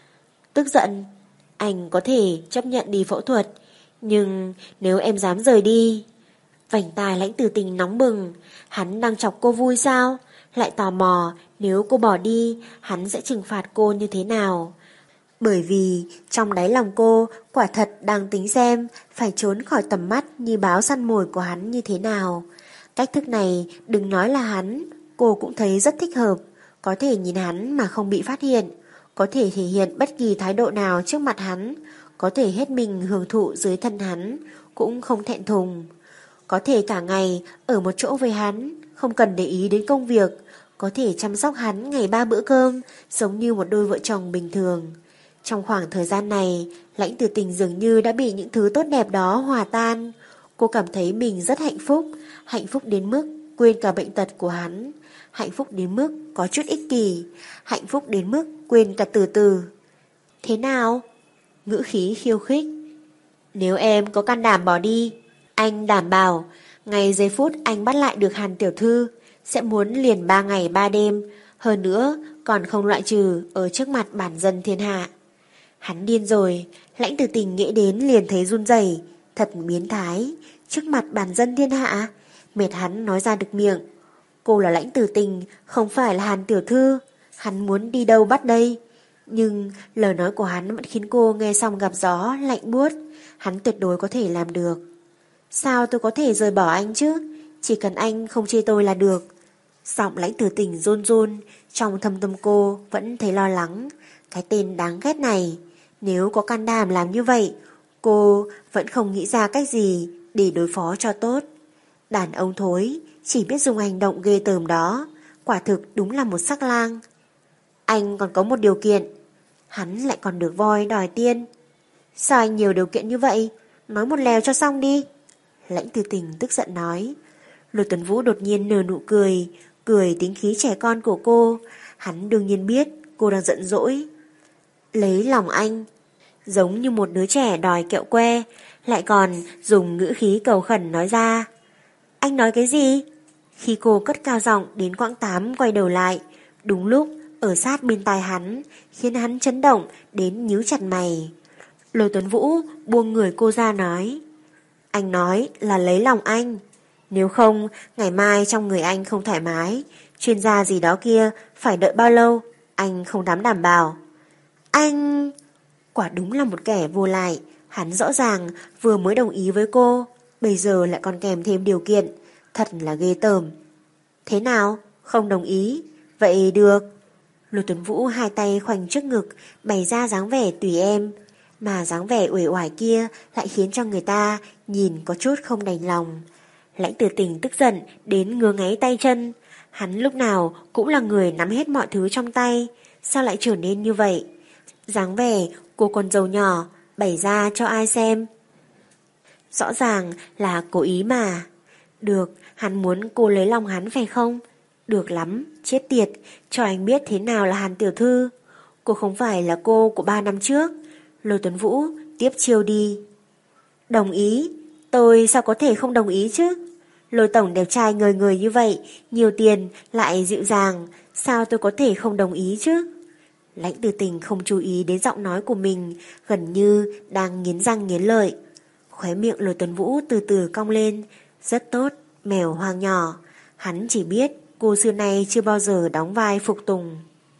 Tức giận, anh có thể chấp nhận đi phẫu thuật, nhưng nếu em dám rời đi. Vành tai Lãnh Tử Tình nóng bừng, hắn đang chọc cô vui sao? Lại tò mò nếu cô bỏ đi, hắn sẽ trừng phạt cô như thế nào? Bởi vì trong đáy lòng cô quả thật đang tính xem phải trốn khỏi tầm mắt như báo săn mồi của hắn như thế nào. Cách thức này đừng nói là hắn, cô cũng thấy rất thích hợp. Có thể nhìn hắn mà không bị phát hiện, có thể thể hiện bất kỳ thái độ nào trước mặt hắn, có thể hết mình hưởng thụ dưới thân hắn, cũng không thẹn thùng. Có thể cả ngày ở một chỗ với hắn, không cần để ý đến công việc, có thể chăm sóc hắn ngày ba bữa cơm, giống như một đôi vợ chồng bình thường. Trong khoảng thời gian này, Lãnh Tử Tình dường như đã bị những thứ tốt đẹp đó hòa tan. Cô cảm thấy mình rất hạnh phúc, hạnh phúc đến mức quên cả bệnh tật của hắn, hạnh phúc đến mức có chút ích kỷ, hạnh phúc đến mức quên cả từ từ. Thế nào? Ngữ khí khiêu khích. Nếu em có can đảm bỏ đi, anh đảm bảo ngày giây phút anh bắt lại được Hàn tiểu thư sẽ muốn liền ba ngày ba đêm, hơn nữa còn không loại trừ ở trước mặt bản dân thiên hạ. Hắn điên rồi, Lãnh Tử Tình nghĩ đến liền thấy run rẩy, thật biến thái, trước mặt bản dân thiên hạ, mệt hắn nói ra được miệng. Cô là Lãnh Tử Tình, không phải là Hàn tiểu thư, hắn muốn đi đâu bắt đây? Nhưng lời nói của hắn vẫn khiến cô nghe xong gặp gió lạnh buốt, hắn tuyệt đối có thể làm được. Sao tôi có thể rời bỏ anh chứ? Chỉ cần anh không chê tôi là được. Giọng Lãnh Tử Tình run run, trong thâm tâm cô vẫn thấy lo lắng. Cái tên đáng ghét này, nếu có can đảm làm như vậy, cô vẫn không nghĩ ra cách gì để đối phó cho tốt. Đàn ông thối, chỉ biết dùng hành động ghê tởm đó, quả thực đúng là một sắc lang. Anh còn có một điều kiện. Hắn lại còn được voi đòi tiên. Sao anh nhiều điều kiện như vậy? Nói một lèo cho xong đi. Lãnh Tử Tình tức giận nói. Lôi Tuấn Vũ đột nhiên nở nụ cười, cười tính khí trẻ con của cô. Hắn đương nhiên biết cô đang giận dỗi. Lấy lòng anh, giống như một đứa trẻ đòi kẹo que, lại còn dùng ngữ khí cầu khẩn nói ra. Anh nói cái gì? Khi cô cất cao giọng đến quãng tám quay đầu lại, đúng lúc ở sát bên tai hắn, khiến hắn chấn động đến nhíu chặt mày. Lôi Tuấn Vũ buông người cô ra nói. Anh nói là lấy lòng anh. Nếu không, ngày mai trong người anh không thoải mái, chuyên gia gì đó kia phải đợi bao lâu, anh không dám đảm bảo. Anh... Quả đúng là một kẻ vô lại. Hắn rõ ràng vừa mới đồng ý với cô, bây giờ lại còn kèm thêm điều kiện. Thật là ghê tởm. Thế nào? Không đồng ý? Vậy được. Lôi Tuấn Vũ hai tay khoanh trước ngực, bày ra dáng vẻ tùy em. Mà dáng vẻ uể oải kia lại khiến cho người ta nhìn có chút không đành lòng. Lãnh Tử Tình tức giận đến ngứa ngáy tay chân. Hắn lúc nào cũng là người nắm hết mọi thứ trong tay, sao lại trở nên như vậy? Dáng vẻ cô con dâu nhỏ bày ra cho ai xem? Rõ ràng là cố ý mà. Được, hắn muốn cô lấy lòng hắn phải không? Được lắm, chết tiệt, cho anh biết thế nào là Hàn tiểu thư. Cô không phải là cô của ba năm trước. Lôi Tuấn Vũ tiếp chiêu đi. Đồng ý? Tôi sao có thể không đồng ý chứ? Lôi tổng đẹp trai người người như vậy, nhiều tiền lại dịu dàng, sao tôi có thể không đồng ý chứ? Lãnh Tử Tình không chú ý đến giọng nói của mình, gần như đang nghiến răng nghiến lợi. Khóe miệng Lôi Tuấn Vũ từ từ cong lên. Rất tốt, mèo hoang nhỏ. Hắn chỉ biết cô xưa nay chưa bao giờ đóng vai phục tùng.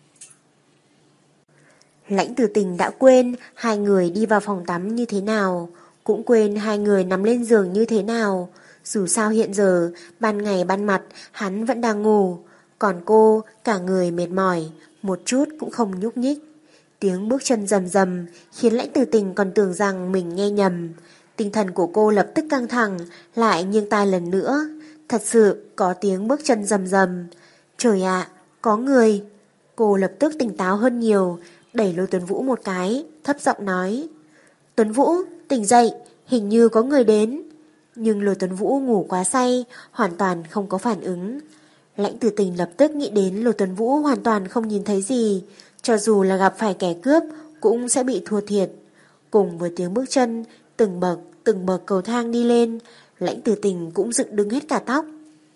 Lãnh Tử Tình đã quên hai người đi vào phòng tắm như thế nào, cũng quên hai người nằm lên giường như thế nào. Dù sao hiện giờ, ban ngày ban mặt, hắn vẫn đang ngủ, còn cô cả người mệt mỏi, một chút cũng không nhúc nhích. Tiếng bước chân rầm rầm khiến Lãnh Tử Tình còn tưởng rằng mình nghe nhầm. Tinh thần của cô lập tức căng thẳng, lại nghiêng tai lần nữa. Thật sự có tiếng bước chân rầm rầm. Trời ạ, có người. Cô lập tức tỉnh táo hơn nhiều, đẩy Lôi Tuấn Vũ một cái, thấp giọng nói: Tuấn Vũ, tỉnh dậy, hình như có người đến. Nhưng Lôi Tuấn Vũ ngủ quá say, hoàn toàn không có phản ứng. Lãnh Tử Tình lập tức nghĩ đến Lôi Tuấn Vũ hoàn toàn không nhìn thấy gì, cho dù là gặp phải kẻ cướp cũng sẽ bị thua thiệt. Cùng với tiếng bước chân, từng bậc từng bậc cầu thang đi lên, Lãnh Tử Tình cũng dựng đứng hết cả tóc.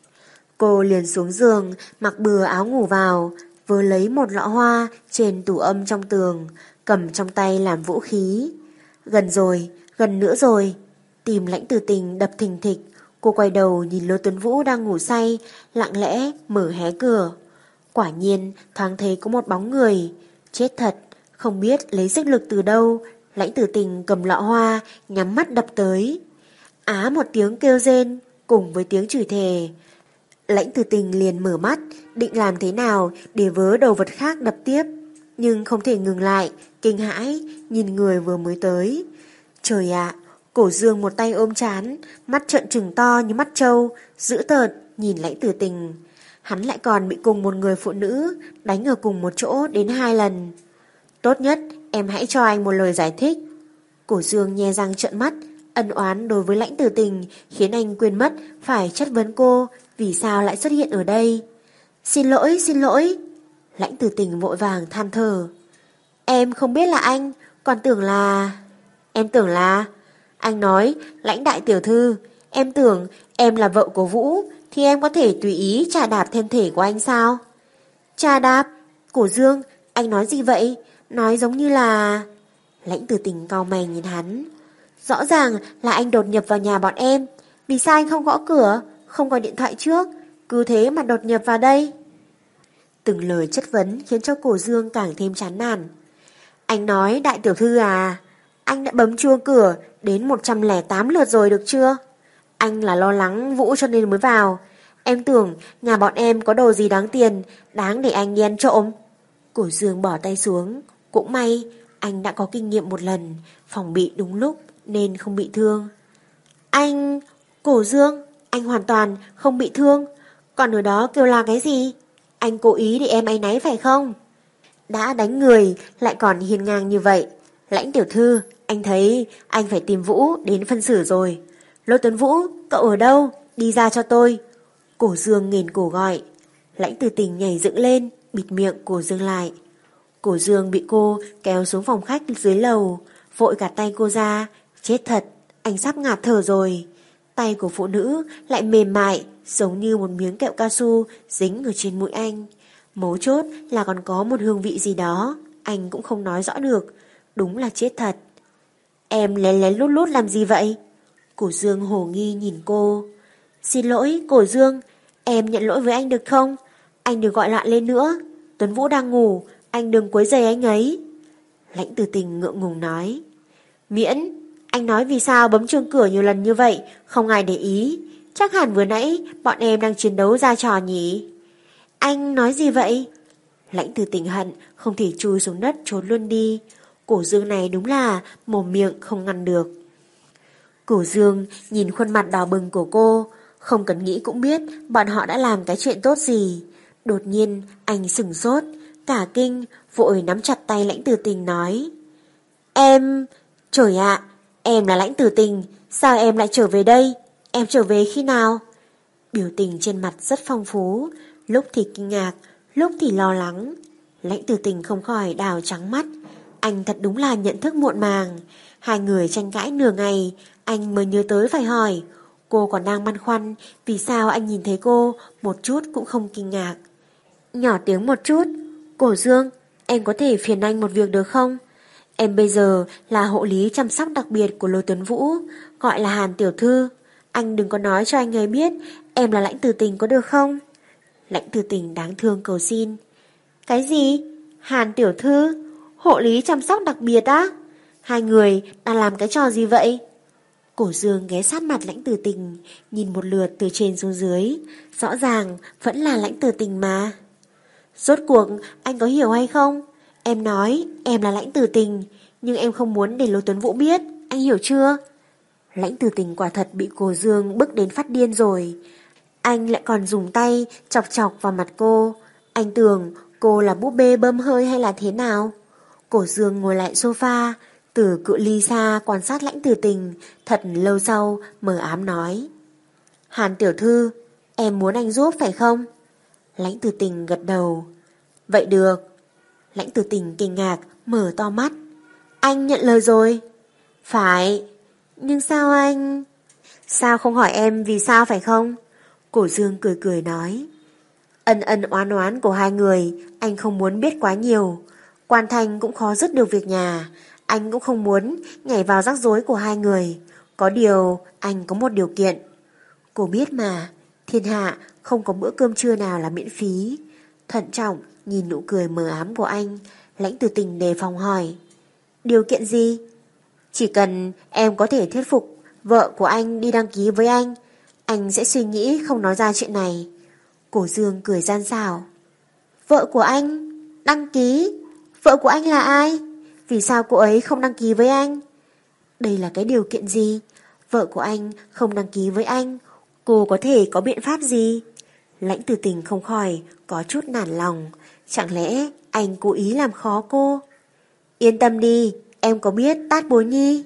Cô liền xuống giường, mặc bừa áo ngủ vào, vừa lấy một lọ hoa trên tủ âm trong tường, cầm trong tay làm vũ khí. Gần rồi, gần nữa rồi. Tìm Lãnh Tử Tình đập thình thịch. Cô quay đầu nhìn Lôi Tuấn Vũ đang ngủ say, lặng lẽ mở hé cửa. Quả nhiên thoáng thấy có một bóng người. Chết thật, không biết lấy sức lực từ đâu, Lãnh Tử Tình cầm lọ hoa, nhắm mắt đập tới. Á một tiếng kêu rên, cùng với tiếng chửi thề. Lãnh Tử Tình liền mở mắt, định làm thế nào để vớ đầu vật khác đập tiếp, nhưng không thể ngừng lại, kinh hãi nhìn người vừa mới tới. Trời ạ, Cổ Dương một tay ôm trán, mắt trợn trừng to như mắt trâu, dữ tợn nhìn Lãnh Tử Tình. Hắn lại còn bị cùng một người phụ nữ đánh ở cùng một chỗ đến hai lần. Tốt nhất em hãy cho anh một lời giải thích. Cổ Dương nhe răng trợn mắt, ân oán đối với Lãnh Tử Tình khiến anh quên mất phải chất vấn cô vì sao lại xuất hiện ở đây. Xin lỗi, xin lỗi. Lãnh Tử Tình vội vàng than thở. Em không biết là anh, còn tưởng là... Em tưởng là... Anh nói, Lãnh đại tiểu thư, em tưởng em là vợ của Vũ, thì em có thể tùy ý chà đạp thân thể của anh sao? Chà đạp? Cổ Dương, anh nói gì vậy? Nói giống như là... Lãnh Tử Tình cau mày nhìn hắn. Rõ ràng là anh đột nhập vào nhà bọn em. Vì sao anh không gõ cửa, không gọi điện thoại trước, cứ thế mà đột nhập vào đây? Từng lời chất vấn khiến cho Cổ Dương càng thêm chán nản. Anh nói đại tiểu thư à, anh đã bấm chuông cửa đến một trăm lẻ tám lượt rồi được chưa? Anh là lo lắng Vũ cho nên mới vào. Em tưởng nhà bọn em có đồ gì đáng tiền, đáng để anh đi ăn trộm. Cổ Dương bỏ tay xuống. Cũng may anh đã có kinh nghiệm một lần, phòng bị đúng lúc nên không bị thương. Anh... Cổ Dương, anh hoàn toàn không bị thương. Còn ở đó kêu là cái gì? Anh cố ý để em áy náy phải không? Đã đánh người lại còn hiên ngang như vậy. Lãnh tiểu thư, anh thấy anh phải tìm Vũ đến phân xử rồi. Lôi Tuấn Vũ, cậu ở đâu? Đi ra cho tôi. Cổ Dương nghền cổ gọi. Lãnh Tử Tình nhảy dựng lên, bịt miệng Cổ Dương lại. Cổ Dương bị cô kéo xuống phòng khách dưới lầu, vội gạt tay cô ra. Chết thật, anh sắp ngạt thở rồi. Tay của phụ nữ lại mềm mại, giống như một miếng kẹo cao su dính ở trên mũi anh. Mấu chốt là còn có một hương vị gì đó, anh cũng không nói rõ được. Đúng là chết thật. Em lén lén lút lút làm gì vậy? Cổ Dương hồ nghi nhìn cô. Xin lỗi, Cổ Dương, em nhận lỗi với anh được không? Anh đừng gọi lại lên nữa. Tuấn Vũ đang ngủ, anh đừng quấy rầy anh ấy. Lãnh Tử Tình ngượng ngùng nói. Miễn, anh nói vì sao bấm chuông cửa nhiều lần như vậy, không ai để ý. Chắc hẳn vừa nãy bọn em đang chiến đấu ra trò nhỉ? Anh nói gì vậy? Lãnh Tử Tình hận không thể chui xuống đất trốn luôn đi. Cổ Dương này đúng là mồm miệng không ngăn được. Cổ Dương nhìn khuôn mặt đỏ bừng của cô, không cần nghĩ cũng biết bọn họ đã làm cái chuyện tốt gì. Đột nhiên anh sửng sốt, cả kinh, vội nắm chặt tay Lãnh Tử Tình nói. Em... Trời ạ, em là Lãnh Tử Tình, sao em lại trở về đây? Em trở về khi nào? Biểu tình trên mặt rất phong phú, lúc thì kinh ngạc, lúc thì lo lắng. Lãnh Tử Tình không khỏi đào trắng mắt. Anh thật đúng là nhận thức muộn màng. Hai người tranh cãi nửa ngày, anh mới nhớ tới phải hỏi. Cô còn đang băn khoăn vì sao anh nhìn thấy cô một chút cũng không kinh ngạc. Nhỏ tiếng một chút. Cổ Dương, em có thể phiền anh một việc được không? Em bây giờ là hộ lý chăm sóc đặc biệt của Lôi Tuấn Vũ, gọi là Hàn tiểu thư. anh đừng có nói cho anh ấy biết em là Lãnh Tử Tình có được không? Lãnh Tử Tình đáng thương cầu xin. Cái gì? Hàn tiểu thư? Hộ lý chăm sóc đặc biệt á? Hai người đang làm cái trò gì vậy? Cổ Dương ghé sát mặt Lãnh Tử Tình, nhìn một lượt từ trên xuống dưới. Rõ ràng vẫn là Lãnh Tử Tình mà. Rốt cuộc anh có hiểu hay không? Em nói em là Lãnh Tử Tình, nhưng em không muốn để Lô Tuấn Vũ biết, anh hiểu chưa? Lãnh Tử Tình quả thật bị Cổ Dương bức đến phát điên rồi. Anh lại còn dùng tay chọc chọc vào mặt cô. Anh tưởng cô là búp bê bơm hơi hay là thế nào? Cổ Dương ngồi lại sofa, từ cự ly xa quan sát Lãnh Tử Tình, thật lâu sau mờ ám nói. Hàn tiểu thư, em muốn anh giúp phải không? Lãnh Tử Tình gật đầu. Vậy được. Lãnh Tử Tình kinh ngạc, mở to mắt. Anh nhận lời rồi. Phải. Nhưng sao anh... Sao không hỏi em vì sao phải không? Cổ Dương cười cười nói. Ân ân oán oán của hai người, anh không muốn biết quá nhiều. Quan Thanh cũng khó dứt được việc nhà. Anh cũng không muốn nhảy vào rắc rối của hai người. Có điều, anh có một điều kiện. Cô biết mà, thiên hạ không có bữa cơm trưa nào là miễn phí. Thận trọng nhìn nụ cười mờ ám của anh, Lãnh Tử Tình đề phòng hỏi. Điều kiện gì? Chỉ cần em có thể thuyết phục vợ của anh đi đăng ký với anh, anh sẽ suy nghĩ không nói ra chuyện này. Cổ Dương cười gian xảo. Vợ của anh? Đăng ký? Vợ của anh là ai? Vì sao cô ấy không đăng ký với anh? Đây là cái điều kiện gì? Vợ của anh không đăng ký với anh, cô có thể có biện pháp gì? Lãnh Tử Tình không khỏi có chút nản lòng. Chẳng lẽ anh cố ý làm khó cô? Yên tâm đi, em có biết Tát Bối Nhi?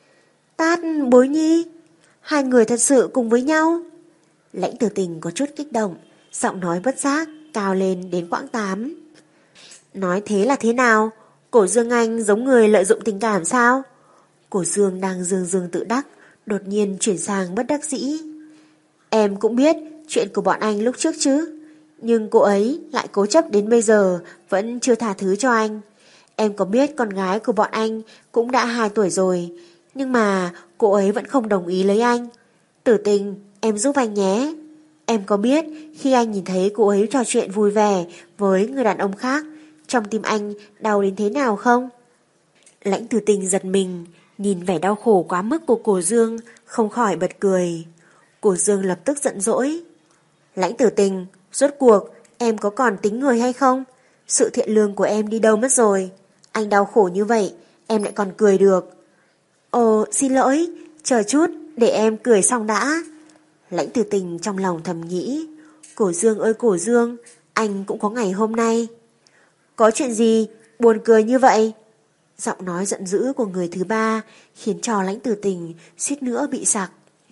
Tát Bối Nhi? Hai người thật sự cùng với nhau? Lãnh Tử Tình có chút kích động, giọng nói bất giác cao lên đến quãng tám. Nói thế là thế nào? Cổ Dương anh giống người lợi dụng tình cảm sao? Cổ Dương đang dương dương tự đắc, đột nhiên chuyển sang bất đắc dĩ. Em cũng biết chuyện của bọn anh lúc trước chứ, nhưng cô ấy lại cố chấp đến bây giờ vẫn chưa tha thứ cho anh. Em có biết con gái của bọn anh cũng đã hai tuổi rồi, nhưng mà cô ấy vẫn không đồng ý lấy anh. Tử Tình, em giúp anh nhé. Em có biết khi anh nhìn thấy cô ấy trò chuyện vui vẻ với người đàn ông khác, trong tim anh đau đến thế nào không? Lãnh Tử Tình giật mình, nhìn vẻ đau khổ quá mức của Cổ Dương, không khỏi bật cười. Cổ Dương lập tức giận dỗi. Lãnh Tử Tình, rốt cuộc em có còn tính người hay không? Sự thiện lương của em đi đâu mất rồi? Anh đau khổ như vậy, em lại còn cười được. Ồ, xin lỗi, chờ chút, để em cười xong đã. Lãnh Tử Tình trong lòng thầm nghĩ. Cổ Dương ơi Cổ Dương, anh cũng có ngày hôm nay. Có chuyện gì buồn cười như vậy? Giọng nói giận dữ của người thứ ba khiến cho Lãnh Tử Tình suýt nữa bị sặc.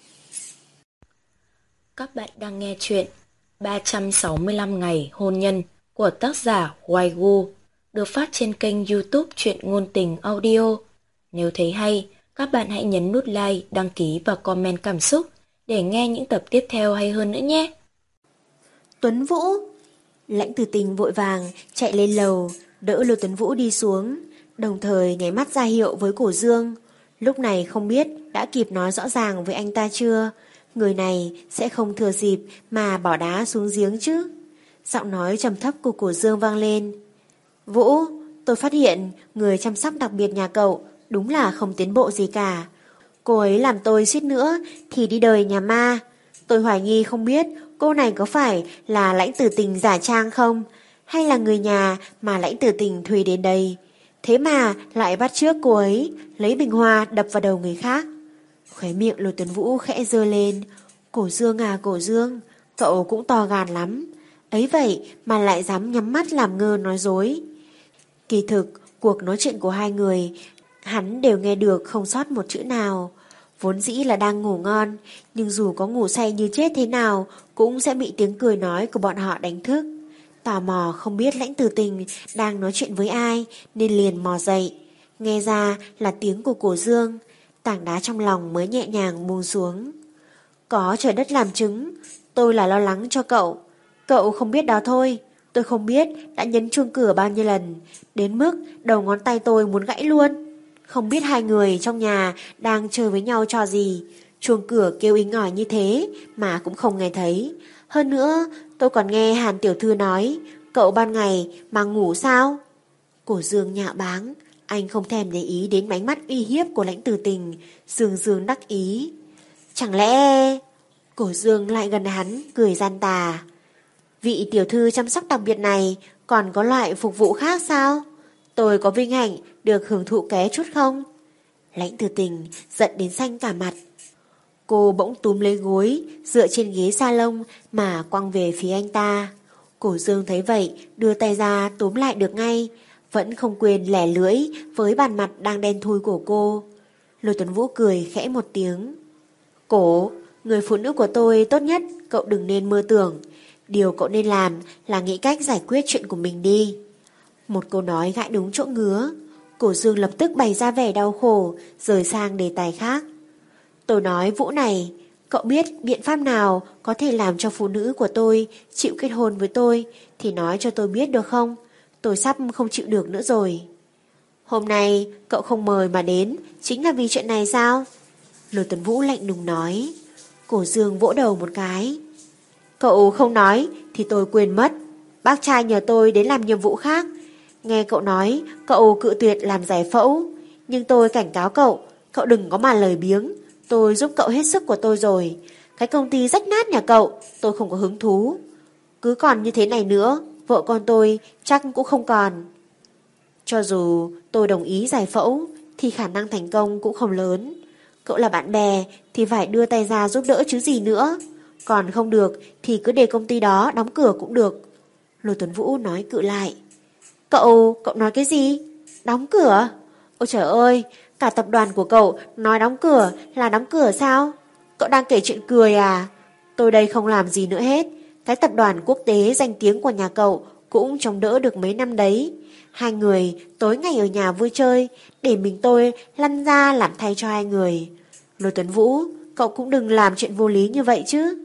Các bạn đang nghe chuyện ba trăm sáu mươi lăm ngày hôn nhân của tác giả Hoài Gu, được phát trên kênh YouTube Truyện Ngôn Tình Audio. Nếu thấy hay, các bạn hãy nhấn nút like, đăng ký và comment cảm xúc để nghe những tập tiếp theo hay hơn nữa nhé. Tuấn Vũ. Lãnh Tử Tình vội vàng chạy lên lầu, đỡ Lô Tuấn Vũ đi xuống, đồng thời nháy mắt ra hiệu với Cổ Dương. Lúc này không biết đã kịp nói rõ ràng với anh ta chưa, người này sẽ không thừa dịp mà bỏ đá xuống giếng chứ. Giọng nói trầm thấp của Cổ Dương vang lên. Vũ, tôi phát hiện người chăm sóc đặc biệt nhà cậu đúng là không tiến bộ gì cả. Cô ấy làm tôi suýt nữa thì đi đời nhà ma. Tôi hoài nghi không biết cô này có phải là Lãnh Tử Tình giả trang không, hay là người nhà mà Lãnh Tử Tình thuê đến đây. Thế mà lại bắt chước cô ấy lấy bình hoa đập vào đầu người khác. Khóe miệng Lô Tuấn Vũ khẽ giơ lên. Cổ Dương à Cổ Dương, cậu cũng to gan lắm. Ấy vậy mà lại dám nhắm mắt làm ngơ nói dối. Kỳ thực, cuộc nói chuyện của hai người hắn đều nghe được không sót một chữ nào. Vốn dĩ là đang ngủ ngon, nhưng dù có ngủ say như chết thế nào cũng sẽ bị tiếng cười nói của bọn họ đánh thức. Tò mò không biết Lãnh Tử Tình đang nói chuyện với ai nên liền mò dậy. Nghe ra là tiếng của Cổ Dương, tảng đá trong lòng mới nhẹ nhàng buông xuống. Có trời đất làm chứng, tôi là lo lắng cho cậu. Cậu không biết đó thôi. Tôi không biết đã nhấn chuông cửa bao nhiêu lần, đến mức đầu ngón tay tôi muốn gãy luôn. Không biết hai người trong nhà đang chơi với nhau trò gì. Chuông cửa kêu inh ỏi như thế mà cũng không nghe thấy. Hơn nữa, tôi còn nghe Hàn tiểu thư nói, cậu ban ngày mà ngủ sao? Cổ Dương nhạo báng, anh không thèm để ý đến ánh mắt uy hiếp của Lãnh Tử Tình, dương dương đắc ý. Chẳng lẽ... Cổ Dương lại gần hắn, cười gian tà. Vị tiểu thư chăm sóc đặc biệt này còn có loại phục vụ khác sao? Tôi có vinh hạnh được hưởng thụ ké chút không? Lãnh Tử Tình giận đến xanh cả mặt. Cô bỗng túm lấy gối, dựa trên ghế salon mà quăng về phía anh ta. Cổ Dương thấy vậy, đưa tay ra túm lại được ngay, vẫn không quên lẻ lưỡi với bàn mặt đang đen thui của cô. Lôi Tuấn Vũ cười khẽ một tiếng. Cổ, người phụ nữ của tôi tốt nhất, cậu đừng nên mơ tưởng. Điều cậu nên làm là nghĩ cách giải quyết chuyện của mình đi. Một câu nói gãi đúng chỗ ngứa. Cổ Dương lập tức bày ra vẻ đau khổ, rời sang đề tài khác. Tôi nói Vũ này, cậu biết biện pháp nào có thể làm cho phụ nữ của tôi chịu kết hôn với tôi thì nói cho tôi biết được không? Tôi sắp không chịu được nữa rồi. Hôm nay cậu không mời mà đến chính là vì chuyện này sao? Lôi Tuấn Vũ lạnh lùng nói. Cổ Dương vỗ đầu một cái. Cậu không nói thì tôi quên mất. Bác trai nhờ tôi đến làm nhiệm vụ khác. Nghe cậu nói cậu cự tuyệt làm giải phẫu. Nhưng tôi cảnh cáo cậu, cậu đừng có mà lời biếng. Tôi giúp cậu hết sức của tôi rồi. Cái công ty rách nát nhà cậu tôi không có hứng thú. Cứ còn như thế này nữa, vợ con tôi chắc cũng không còn. Cho dù tôi đồng ý giải phẫu thì khả năng thành công cũng không lớn. Cậu là bạn bè thì phải đưa tay ra giúp đỡ chứ gì nữa. Còn không được thì cứ để công ty đó đóng cửa cũng được. Lôi Tuấn Vũ nói cự lại. Cậu, cậu nói cái gì? Đóng cửa? Ôi trời ơi, cả tập đoàn của cậu nói đóng cửa là đóng cửa sao? Cậu đang kể chuyện cười à? Tôi đây không làm gì nữa hết. Cái tập đoàn quốc tế danh tiếng của nhà cậu cũng chống đỡ được mấy năm đấy. Hai người tối ngày ở nhà vui chơi, để mình tôi lăn ra làm thay cho hai người. Lôi Tuấn Vũ, cậu cũng đừng làm chuyện vô lý như vậy chứ.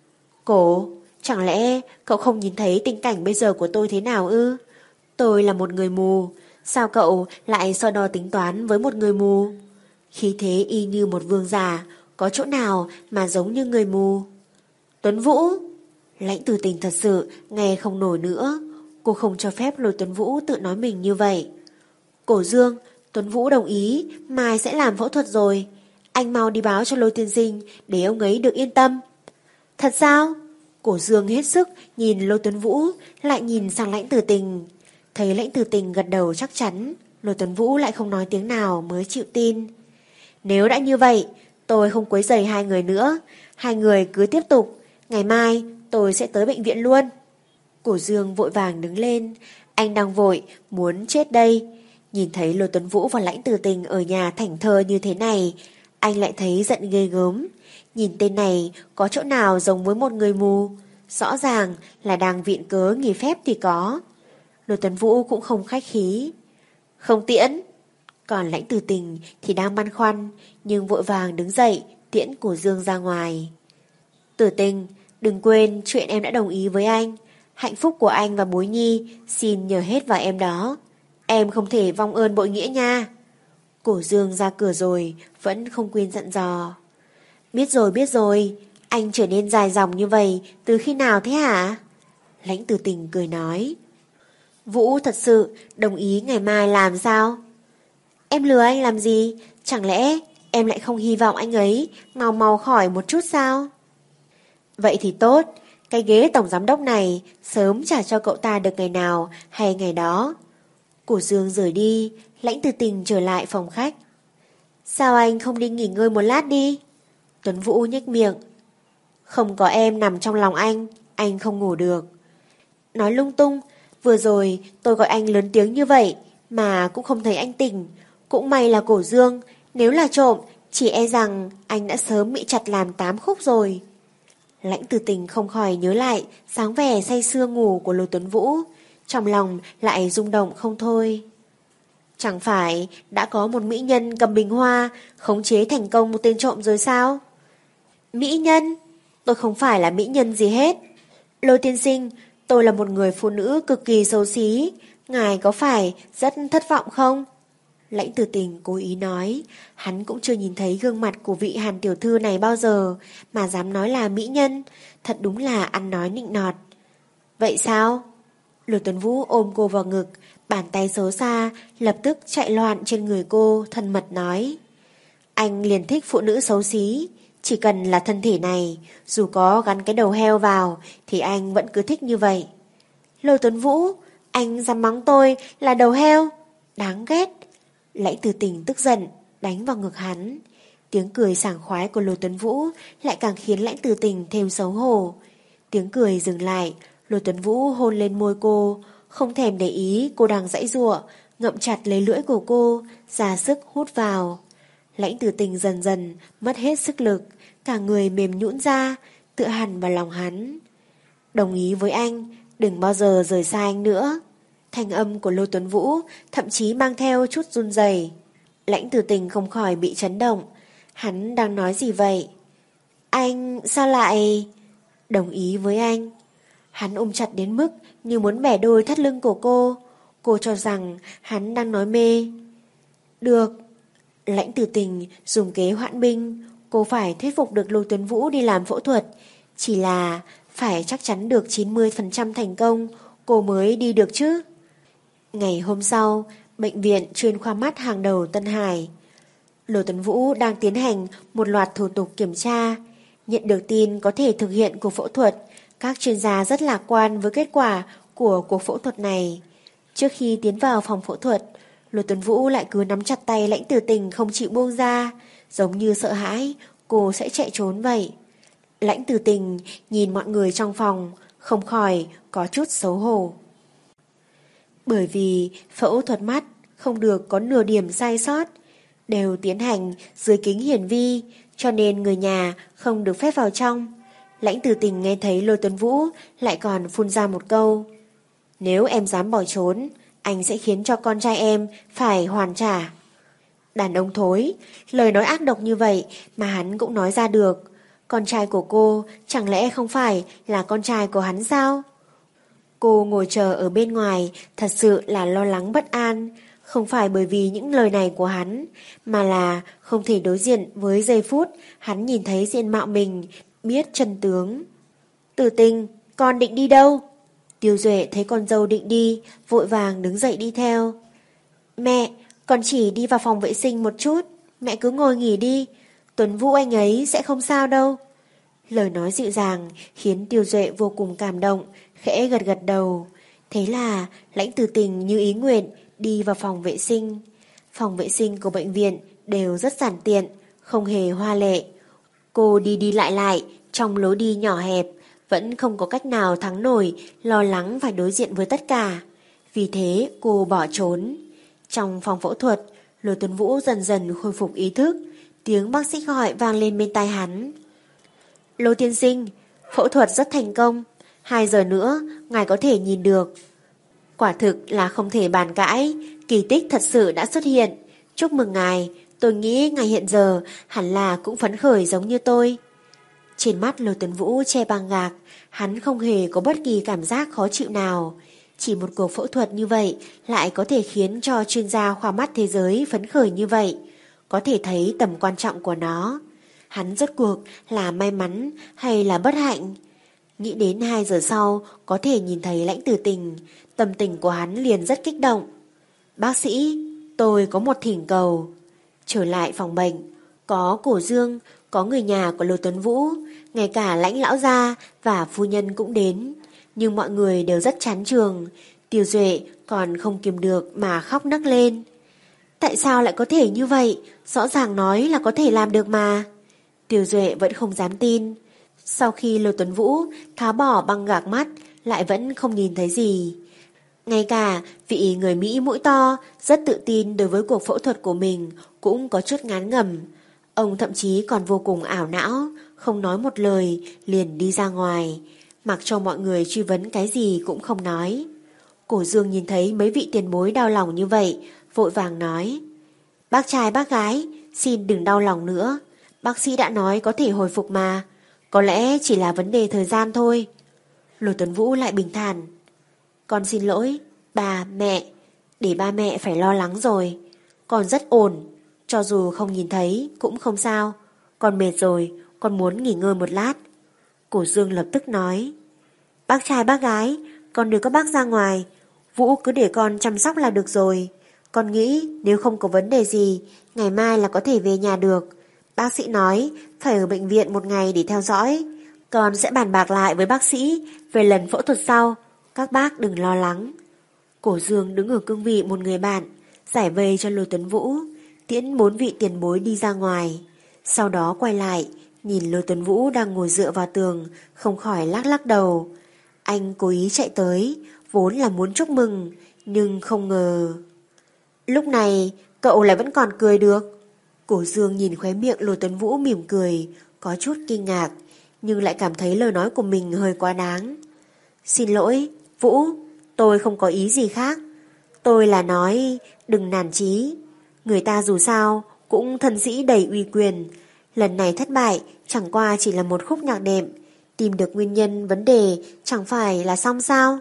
Cổ, chẳng lẽ cậu không nhìn thấy tình cảnh bây giờ của tôi thế nào ư? Tôi là một người mù, sao cậu lại so đo tính toán với một người mù? Khí thế y như một vương giả, có chỗ nào mà giống như người mù? Tuấn Vũ! Lãnh Tử Tình thật sự nghe không nổi nữa. Cô không cho phép Lôi Tuấn Vũ tự nói mình như vậy. Cổ Dương, Tuấn Vũ đồng ý mai sẽ làm phẫu thuật rồi. Anh mau đi báo cho Lôi tiên sinh để ông ấy được yên tâm. Thật sao? Cổ Dương hết sức nhìn Lôi Tuấn Vũ, lại nhìn sang Lãnh Tử Tình. Thấy Lãnh Tử Tình gật đầu chắc chắn, Lôi Tuấn Vũ lại không nói tiếng nào mới chịu tin. Nếu đã như vậy, tôi không quấy rầy hai người nữa. Hai người cứ tiếp tục. Ngày mai tôi sẽ tới bệnh viện luôn. Cổ Dương vội vàng đứng lên. Anh đang vội, muốn chết đây. Nhìn thấy Lôi Tuấn Vũ và Lãnh Tử Tình ở nhà thảnh thơi như thế này, anh lại thấy giận ghê gớm. Nhìn tên này có chỗ nào giống với một người mù? Rõ ràng là đang viện cớ nghỉ phép thì có. Lôi Tuấn Vũ cũng không khách khí. Không tiễn. Còn Lãnh Tử Tình thì đang băn khoăn, nhưng vội vàng đứng dậy tiễn Cổ Dương ra ngoài. Tử Tình, đừng quên chuyện em đã đồng ý với anh. Hạnh phúc của anh và Bối Nhi xin nhờ hết vào em đó. Em không thể vong ơn bội nghĩa nha. Cổ Dương ra cửa rồi vẫn không quên dặn dò. Biết rồi biết rồi, anh trở nên dài dòng như vậy từ khi nào thế hả? Lãnh Tử Tình cười nói. Vũ thật sự đồng ý ngày mai làm sao? Em lừa anh làm gì? Chẳng lẽ em lại không hy vọng anh ấy mau mau khỏi một chút sao? Vậy thì tốt, cái ghế tổng giám đốc này sớm trả cho cậu ta được ngày nào hay ngày đó. Cổ Dương rời đi, Lãnh Tử Tình trở lại phòng khách. Sao anh không đi nghỉ ngơi một lát đi? Tuấn Vũ nhếch miệng. Không có em nằm trong lòng anh, anh không ngủ được. Nói lung tung, vừa rồi tôi gọi anh lớn tiếng như vậy mà cũng không thấy anh tỉnh. Cũng may là Cổ Dương, nếu là trộm chỉ e rằng anh đã sớm bị chặt làm tám khúc rồi. Lãnh Tử Tình không khỏi nhớ lại sáng vẻ say sưa ngủ của Lôi Tuấn Vũ, trong lòng lại rung động không thôi. Chẳng phải đã có một mỹ nhân cầm bình hoa khống chế thành công một tên trộm rồi sao? Mỹ nhân? Tôi không phải là mỹ nhân gì hết. Lôi tiên sinh, tôi là một người phụ nữ cực kỳ xấu xí. Ngài có phải rất thất vọng không? Lãnh Tử Tình cố ý nói, hắn cũng chưa nhìn thấy gương mặt của vị Hàn tiểu thư này bao giờ, mà dám nói là mỹ nhân, thật đúng là ăn nói nịnh nọt. Vậy sao? Lôi Tuấn Vũ ôm cô vào ngực, bàn tay xấu xa, lập tức chạy loạn trên người cô, thân mật nói. Anh liền thích phụ nữ xấu xí, chỉ cần là thân thể này, dù có gắn cái đầu heo vào, thì anh vẫn cứ thích như vậy. Lôi Tuấn Vũ, anh dám mắng tôi là đầu heo? Đáng ghét. Lãnh Tử Tình tức giận, đánh vào ngực hắn. Tiếng cười sảng khoái của Lôi Tuấn Vũ lại càng khiến Lãnh Tử Tình thêm xấu hổ. Tiếng cười dừng lại, Lôi Tuấn Vũ hôn lên môi cô, không thèm để ý cô đang giãy giụa, ngậm chặt lấy lưỡi của cô, ra sức hút vào. Lãnh Tử Tình dần dần mất hết sức lực, cả người mềm nhũn ra, tựa hẳn vào lòng hắn. Đồng ý với anh, đừng bao giờ rời xa anh nữa. Thanh âm của Lôi Tuấn Vũ thậm chí mang theo chút run rẩy. Lãnh Tử Tình không khỏi bị chấn động. Hắn đang nói gì vậy? Anh sao lại... Đồng ý với anh. Hắn ôm chặt đến mức như muốn bẻ đôi thắt lưng của cô. Cô cho rằng hắn đang nói mê. Được. Lãnh Tử Tình dùng kế hoãn binh. Cô phải thuyết phục được Lôi Tuấn Vũ đi làm phẫu thuật. Chỉ là phải chắc chắn được chín mươi phần trăm thành công, cô mới đi được chứ. Ngày hôm sau, bệnh viện chuyên khoa mắt hàng đầu Tân Hải. Lôi Tuấn Vũ đang tiến hành một loạt thủ tục kiểm tra. Nhận được tin có thể thực hiện cuộc phẫu thuật, các chuyên gia rất lạc quan với kết quả của cuộc phẫu thuật này. Trước khi tiến vào phòng phẫu thuật, Lôi Tuấn Vũ lại cứ nắm chặt tay Lãnh Tử Tình không chịu buông ra, giống như sợ hãi cô sẽ chạy trốn vậy. Lãnh Tử Tình nhìn mọi người trong phòng, không khỏi có chút xấu hổ. Bởi vì phẫu thuật mắt không được có nửa điểm sai sót, đều tiến hành dưới kính hiển vi, cho nên người nhà không được phép vào trong. Lãnh Tử Tình nghe thấy Lôi Tuấn Vũ lại còn phun ra một câu. Nếu em dám bỏ trốn, anh sẽ khiến cho con trai em phải hoàn trả. Đàn ông thối, lời nói ác độc như vậy mà hắn cũng nói ra được. Con trai của cô chẳng lẽ không phải là con trai của hắn sao? Cô ngồi chờ ở bên ngoài thật sự là lo lắng bất an. Không phải bởi vì những lời này của hắn, mà là không thể đối diện với giây phút hắn nhìn thấy diện mạo mình, biết chân tướng. Tử Tình, con định đi đâu? Tiêu Duệ thấy con dâu định đi, vội vàng đứng dậy đi theo. Mẹ, con chỉ đi vào phòng vệ sinh một chút, mẹ cứ ngồi nghỉ đi, Tuấn Vũ anh ấy sẽ không sao đâu. Lời nói dịu dàng khiến Tiêu Duệ vô cùng cảm động, khẽ gật gật đầu. Thế là Lãnh Tử Tình như ý nguyện đi vào phòng vệ sinh. Phòng vệ sinh của bệnh viện đều rất giản tiện, không hề hoa lệ. Cô đi đi lại lại trong lối đi nhỏ hẹp, vẫn không có cách nào thắng nổi, lo lắng phải đối diện với tất cả. Vì thế cô bỏ trốn. Trong phòng phẫu thuật, Lôi Tuấn Vũ dần dần khôi phục ý thức. Tiếng bác sĩ gọi vang lên bên tai hắn. Lôi tiên sinh, phẫu thuật rất thành công. Hai giờ nữa, ngài có thể nhìn được. Quả thực là không thể bàn cãi. Kỳ tích thật sự đã xuất hiện. Chúc mừng ngài. Tôi nghĩ ngài hiện giờ hẳn là cũng phấn khởi giống như tôi. Trên mắt Lôi Tuấn Vũ che băng gạc. Hắn không hề có bất kỳ cảm giác khó chịu nào. Chỉ một cuộc phẫu thuật như vậy lại có thể khiến cho chuyên gia khoa mắt thế giới phấn khởi như vậy. Có thể thấy tầm quan trọng của nó. Hắn rốt cuộc là may mắn hay là bất hạnh? Nghĩ đến hai giờ sau có thể nhìn thấy Lãnh Tử Tình, tâm tình của hắn liền rất kích động. Bác sĩ, tôi có một thỉnh cầu. Trở lại phòng bệnh, có Cổ Dương, có người nhà của Lôi Tuấn Vũ, ngay cả Lãnh lão gia và phu nhân cũng đến. Nhưng mọi người đều rất chán trường. Tiêu Duệ còn không kiềm được mà khóc nấc lên. Tại sao lại có thể như vậy? Rõ ràng nói là có thể làm được mà. Tiêu Duệ vẫn không dám tin. Sau khi Lôi Tuấn Vũ tháo bỏ băng gạc mắt, lại vẫn không nhìn thấy gì. Ngay cả vị người Mỹ mũi to, rất tự tin đối với cuộc phẫu thuật của mình, cũng có chút ngán ngẩm. Ông thậm chí còn vô cùng ảo não, không nói một lời, liền đi ra ngoài, mặc cho mọi người truy vấn cái gì cũng không nói. Cổ Dương nhìn thấy mấy vị tiền bối đau lòng như vậy, vội vàng nói. Bác trai bác gái, xin đừng đau lòng nữa. Bác sĩ đã nói có thể hồi phục mà. Có lẽ chỉ là vấn đề thời gian thôi. Lôi Tuấn Vũ lại bình thản. Con xin lỗi, bà, mẹ. Để ba mẹ phải lo lắng rồi. Con rất ổn, cho dù không nhìn thấy cũng không sao. Con mệt rồi, con muốn nghỉ ngơi một lát. Cổ Dương lập tức nói. Bác trai bác gái, con đưa các bác ra ngoài. Vũ cứ để con chăm sóc là được rồi. Con nghĩ nếu không có vấn đề gì, ngày mai là có thể về nhà được. Bác sĩ nói phải ở bệnh viện một ngày để theo dõi. Con sẽ bàn bạc lại với bác sĩ về lần phẫu thuật sau. Các bác đừng lo lắng. Cổ Dương đứng ở cương vị một người bạn, giải vây cho Lôi Tuấn Vũ, tiễn bốn vị tiền bối đi ra ngoài. Sau đó quay lại, nhìn Lôi Tuấn Vũ đang ngồi dựa vào tường, không khỏi lắc lắc đầu. Anh cố ý chạy tới, vốn là muốn chúc mừng, nhưng không ngờ. Lúc này, cậu lại vẫn còn cười được. Cổ Dương nhìn khóe miệng Lôi Tuấn Vũ mỉm cười, có chút kinh ngạc, nhưng lại cảm thấy lời nói của mình hơi quá đáng. Xin lỗi, Vũ, tôi không có ý gì khác. Tôi là nói, đừng nản chí. Người ta dù sao, cũng thân sĩ đầy uy quyền. Lần này thất bại, chẳng qua chỉ là một khúc nhạc đệm. Tìm được nguyên nhân vấn đề chẳng phải là xong sao?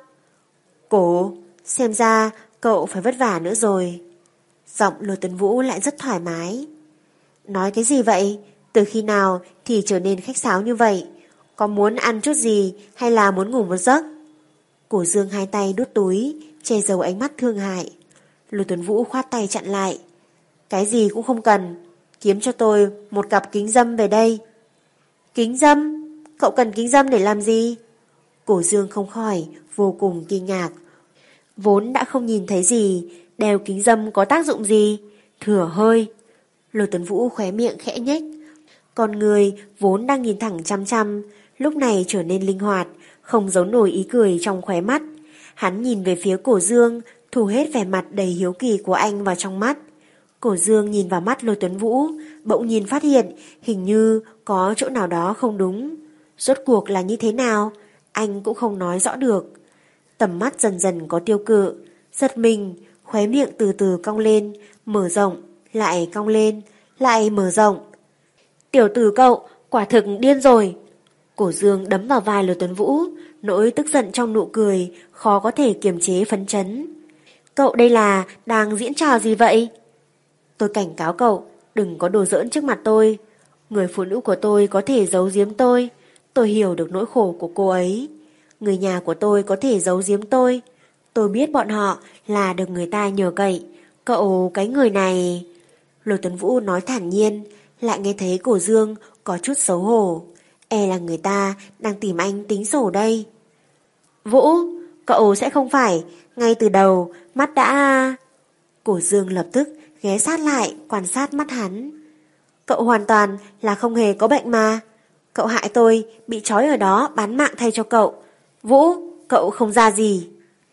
Cổ, xem ra cậu phải vất vả nữa rồi. Giọng Lôi Tuấn Vũ lại rất thoải mái. Nói cái gì vậy? Từ khi nào thì trở nên khách sáo như vậy? Có muốn ăn chút gì hay là muốn ngủ một giấc? Cổ Dương hai tay đút túi, che giấu ánh mắt thương hại. Lôi Tuấn Vũ khoát tay chặn lại. Cái gì cũng không cần, kiếm cho tôi một cặp kính râm về đây. Kính râm? Cậu cần kính râm để làm gì? Cổ Dương không khỏi vô cùng kinh ngạc. Vốn đã không nhìn thấy gì, đeo kính râm có tác dụng gì? Thừa hơi. Lôi Tuấn Vũ khóe miệng khẽ nhếch. Con người vốn đang nhìn thẳng chăm chăm, lúc này trở nên linh hoạt, không giấu nổi ý cười trong khóe mắt. Hắn nhìn về phía Cổ Dương, thu hết vẻ mặt đầy hiếu kỳ của anh vào trong mắt. Cổ Dương nhìn vào mắt Lôi Tuấn Vũ, bỗng nhiên phát hiện hình như có chỗ nào đó không đúng. Rốt cuộc là như thế nào? Anh cũng không nói rõ được. Tầm mắt dần dần có tiêu cự, giật mình, khóe miệng từ từ cong lên, mở rộng, lại cong lên, lại mở rộng. Tiểu tử cậu, quả thực điên rồi. Cổ Dương đấm vào vai Lôi Tuấn Vũ, nỗi tức giận trong nụ cười, khó có thể kiềm chế phấn chấn. Cậu đây là đang diễn trò gì vậy? Tôi cảnh cáo cậu, đừng có đùa giỡn trước mặt tôi. Người phụ nữ của tôi có thể giấu giếm tôi, tôi hiểu được nỗi khổ của cô ấy. Người nhà của tôi có thể giấu giếm tôi, tôi biết bọn họ là được người ta nhờ cậy. Cậu cái người này... Lôi Tuấn Vũ nói thản nhiên, lại nghe thấy Cổ Dương có chút xấu hổ. E là người ta đang tìm anh tính sổ đây. Vũ, cậu sẽ không phải ngay từ đầu mắt đã... Cổ Dương lập tức ghé sát lại quan sát mắt hắn. Cậu hoàn toàn là không hề có bệnh mà. Cậu hại tôi bị trói ở đó bán mạng thay cho cậu. Vũ, cậu không ra gì.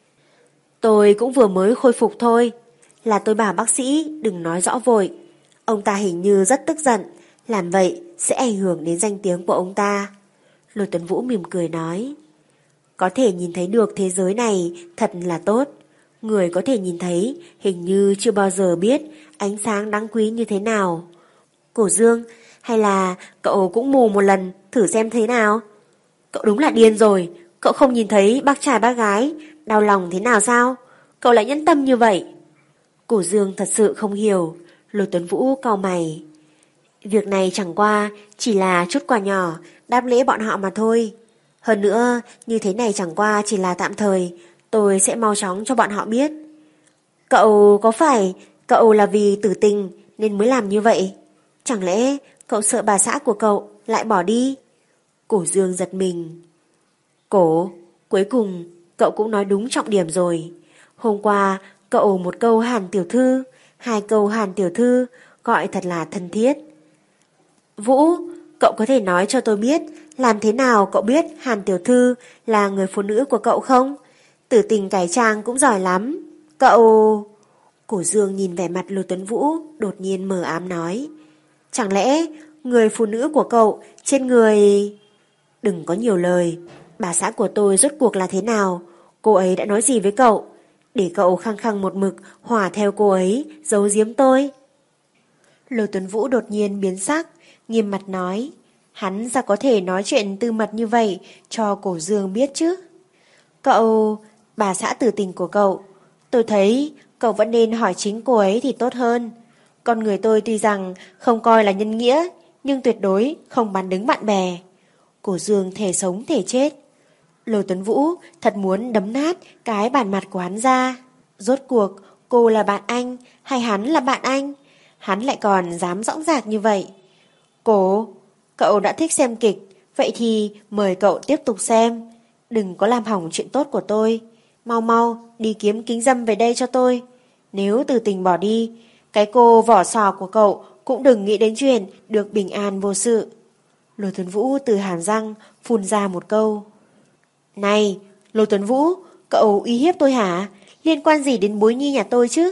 Tôi cũng vừa mới khôi phục thôi. Là tôi bảo bác sĩ đừng nói rõ vội. Ông ta hình như rất tức giận, làm vậy sẽ ảnh hưởng đến danh tiếng của ông ta. Lôi Tuấn Vũ mỉm cười nói. Có thể nhìn thấy được thế giới này thật là tốt. Người có thể nhìn thấy hình như chưa bao giờ biết ánh sáng đáng quý như thế nào. Cổ Dương, hay là cậu cũng mù một lần thử xem thế nào? Cậu đúng là điên rồi. Cậu không nhìn thấy bác trai bác gái đau lòng thế nào sao? Cậu lại nhẫn tâm như vậy. Cổ Dương thật sự không hiểu. Lôi Tuấn Vũ cau mày. Việc này chẳng qua chỉ là chút quà nhỏ đáp lễ bọn họ mà thôi. Hơn nữa, như thế này chẳng qua chỉ là tạm thời. Tôi sẽ mau chóng cho bọn họ biết. Cậu có phải cậu là vì tử tình nên mới làm như vậy? Chẳng lẽ cậu sợ bà xã của cậu lại bỏ đi? Cổ Dương giật mình. Cổ, cuối cùng cậu cũng nói đúng trọng điểm rồi. Hôm qua cậu một câu Hàn tiểu thư, hai câu Hàn tiểu thư, gọi thật là thân thiết. Vũ, cậu có thể nói cho tôi biết làm thế nào cậu biết Hàn tiểu thư là người phụ nữ của cậu không? Tử tình cải trang cũng giỏi lắm. Cậu... Cổ Dương nhìn vẻ mặt Lôi Tuấn Vũ, đột nhiên mờ ám nói. Chẳng lẽ người phụ nữ của cậu trên người... Đừng có nhiều lời. Bà xã của tôi rốt cuộc là thế nào? Cô ấy đã nói gì với cậu? Để cậu khăng khăng một mực hòa theo cô ấy, giấu giếm tôi. Lôi Tuấn Vũ đột nhiên biến sắc, nghiêm mặt nói. Hắn sao có thể nói chuyện tư mật như vậy cho Cổ Dương biết chứ? Cậu... Bà xã tử tình của cậu, tôi thấy cậu vẫn nên hỏi chính cô ấy thì tốt hơn. Con người tôi tuy rằng không coi là nhân nghĩa, nhưng tuyệt đối không bán đứng bạn bè. Cổ Dương thể sống thể chết. Lô Tuấn Vũ thật muốn đấm nát cái bản mặt của hắn ra. Rốt cuộc cô là bạn anh hay hắn là bạn anh? Hắn lại còn dám dõng dạc như vậy. Cổ, cậu đã thích xem kịch, vậy thì mời cậu tiếp tục xem. Đừng có làm hỏng chuyện tốt của tôi. Mau mau đi kiếm kính dâm về đây cho tôi. Nếu Từ Tình bỏ đi, cái cô vỏ sò của cậu cũng đừng nghĩ đến chuyện được bình an vô sự. Lô Tuấn Vũ từ hàm răng phun ra một câu. Này, Lô Tuấn Vũ, cậu uy hiếp tôi hả? Liên quan gì đến bối nhi nhà tôi chứ?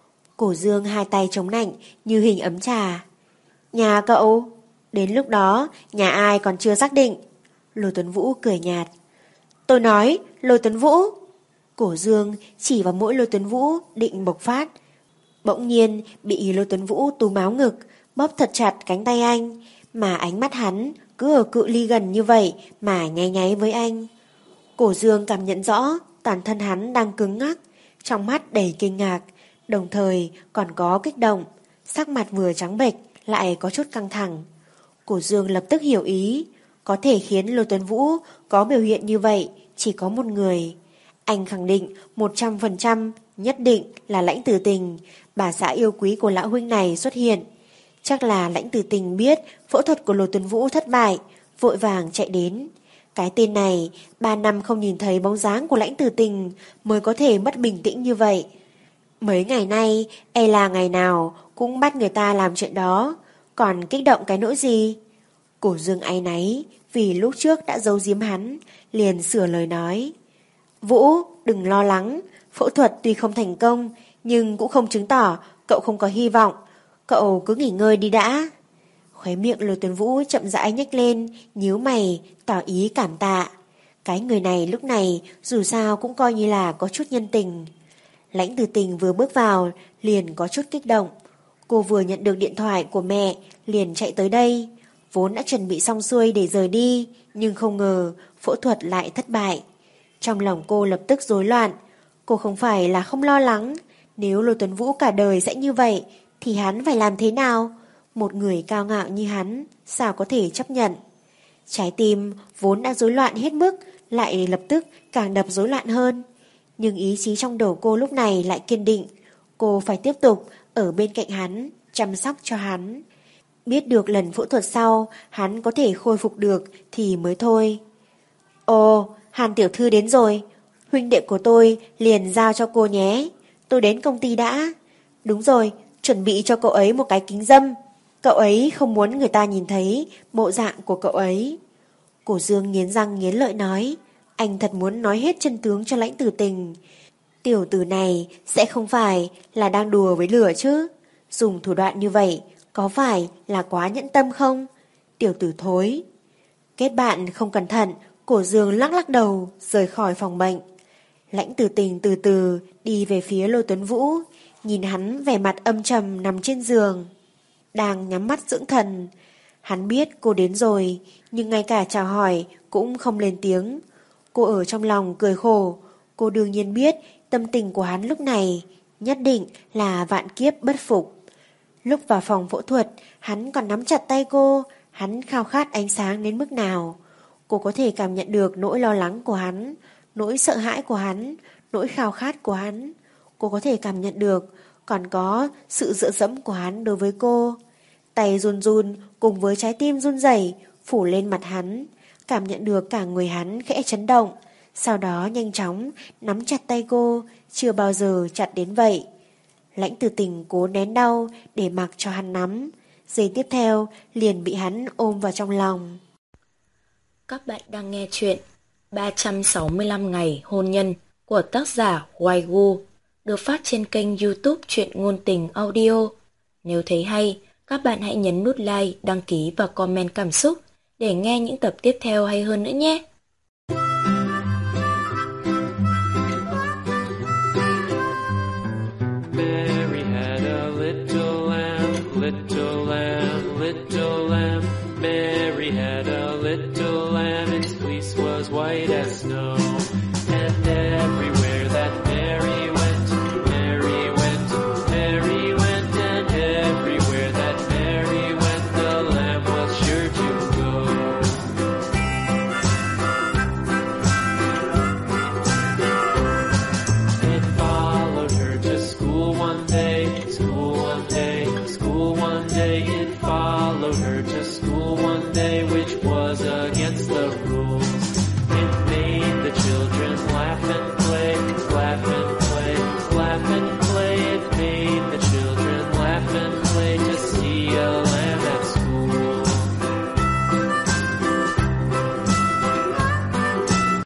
Cổ Dương hai tay chống nạnh như hình ấm trà. Nhà cậu? Đến lúc đó, nhà ai còn chưa xác định. Lô Tuấn Vũ cười nhạt. Tôi nói, Lô Tuấn Vũ. Cổ Dương chỉ vào mỗi Lô Tuấn Vũ định bộc phát. Bỗng nhiên bị Lô Tuấn Vũ túm áo ngực, bóp thật chặt cánh tay anh, mà ánh mắt hắn cứ ở cự ly gần như vậy mà nháy nháy với anh. Cổ Dương cảm nhận rõ toàn thân hắn đang cứng ngắc, trong mắt đầy kinh ngạc, đồng thời còn có kích động, sắc mặt vừa trắng bệch lại có chút căng thẳng. Cổ Dương lập tức hiểu ý, có thể khiến Lô Tuấn Vũ có biểu hiện như vậy chỉ có một người. Anh khẳng định một trăm phần trăm nhất định là Lãnh Tử Tình, bà xã yêu quý của lão huynh này xuất hiện. Chắc là Lãnh Tử Tình biết phẫu thuật của Lô Tuấn Vũ thất bại, vội vàng chạy đến. Cái tên này, ba năm không nhìn thấy bóng dáng của Lãnh Tử Tình mới có thể mất bình tĩnh như vậy. Mấy ngày nay, e là ngày nào cũng bắt người ta làm chuyện đó, còn kích động cái nỗi gì? Cổ Dương áy náy vì lúc trước đã giấu giếm hắn, liền sửa lời nói. Vũ, đừng lo lắng, phẫu thuật tuy không thành công, nhưng cũng không chứng tỏ cậu không có hy vọng. Cậu cứ nghỉ ngơi đi đã. Khóe miệng Lô Tuấn Vũ chậm rãi nhếch lên, nhíu mày, tỏ ý cảm tạ. Cái người này lúc này dù sao cũng coi như là có chút nhân tình. Lãnh Tử Tình vừa bước vào liền có chút kích động. Cô vừa nhận được điện thoại của mẹ liền chạy tới đây. Vốn đã chuẩn bị xong xuôi để rời đi, nhưng không ngờ phẫu thuật lại thất bại. Trong lòng cô lập tức rối loạn. Cô không phải là không lo lắng, nếu Lô Tuấn Vũ cả đời sẽ như vậy thì hắn phải làm thế nào? Một người cao ngạo như hắn sao có thể chấp nhận? Trái tim vốn đã rối loạn hết mức lại lập tức càng đập rối loạn hơn. Nhưng ý chí trong đầu cô lúc này lại kiên định. Cô phải tiếp tục ở bên cạnh hắn, chăm sóc cho hắn. Biết được lần phẫu thuật sau hắn có thể khôi phục được thì mới thôi. Ồ, Hàn tiểu thư đến rồi. Huynh đệ của tôi liền giao cho cô nhé. Tôi đến công ty đã. Đúng rồi, chuẩn bị cho cậu ấy một cái kính dâm. Cậu ấy không muốn người ta nhìn thấy bộ dạng của cậu ấy. Cổ Dương nghiến răng nghiến lợi nói. Anh thật muốn nói hết chân tướng cho Lãnh Tử Tình. Tiểu tử này sẽ không phải là đang đùa với lửa chứ? Dùng thủ đoạn như vậy có phải là quá nhẫn tâm không? Tiểu tử thối. Kết bạn không cẩn thận, Cổ Dương lắc lắc đầu rời khỏi phòng bệnh. Lãnh Tử Tình từ từ đi về phía Lô Tuấn Vũ, nhìn hắn vẻ mặt âm trầm nằm trên giường, đang nhắm mắt dưỡng thần. Hắn biết cô đến rồi, nhưng ngay cả chào hỏi cũng không lên tiếng. Cô ở trong lòng cười khổ. Cô đương nhiên biết tâm tình của hắn lúc này nhất định là vạn kiếp bất phục. Lúc vào phòng phẫu thuật, hắn còn nắm chặt tay cô. Hắn khao khát ánh sáng đến mức nào? Cô có thể cảm nhận được nỗi lo lắng của hắn, nỗi sợ hãi của hắn, nỗi khao khát của hắn. Cô có thể cảm nhận được còn có sự dựa dẫm của hắn đối với cô. Tay run run cùng với trái tim run rẩy phủ lên mặt hắn, cảm nhận được cả người hắn khẽ chấn động, sau đó nhanh chóng nắm chặt tay cô, chưa bao giờ chặt đến vậy. Lãnh Tử Tình cố nén đau để mặc cho hắn nắm, giây tiếp theo liền bị hắn ôm vào trong lòng. Các bạn đang nghe chuyện ba trăm sáu mươi lăm ngày hôn nhân của tác giả Waigu, được phát trên kênh YouTube Truyện Ngôn Tình Audio. Nếu thấy hay, các bạn hãy nhấn nút like, đăng ký và comment cảm xúc để nghe những tập tiếp theo hay hơn nữa nhé. Mary had a little lamb, little lamb, little lamb. Mary had a little lamb, its fleece was white as snow.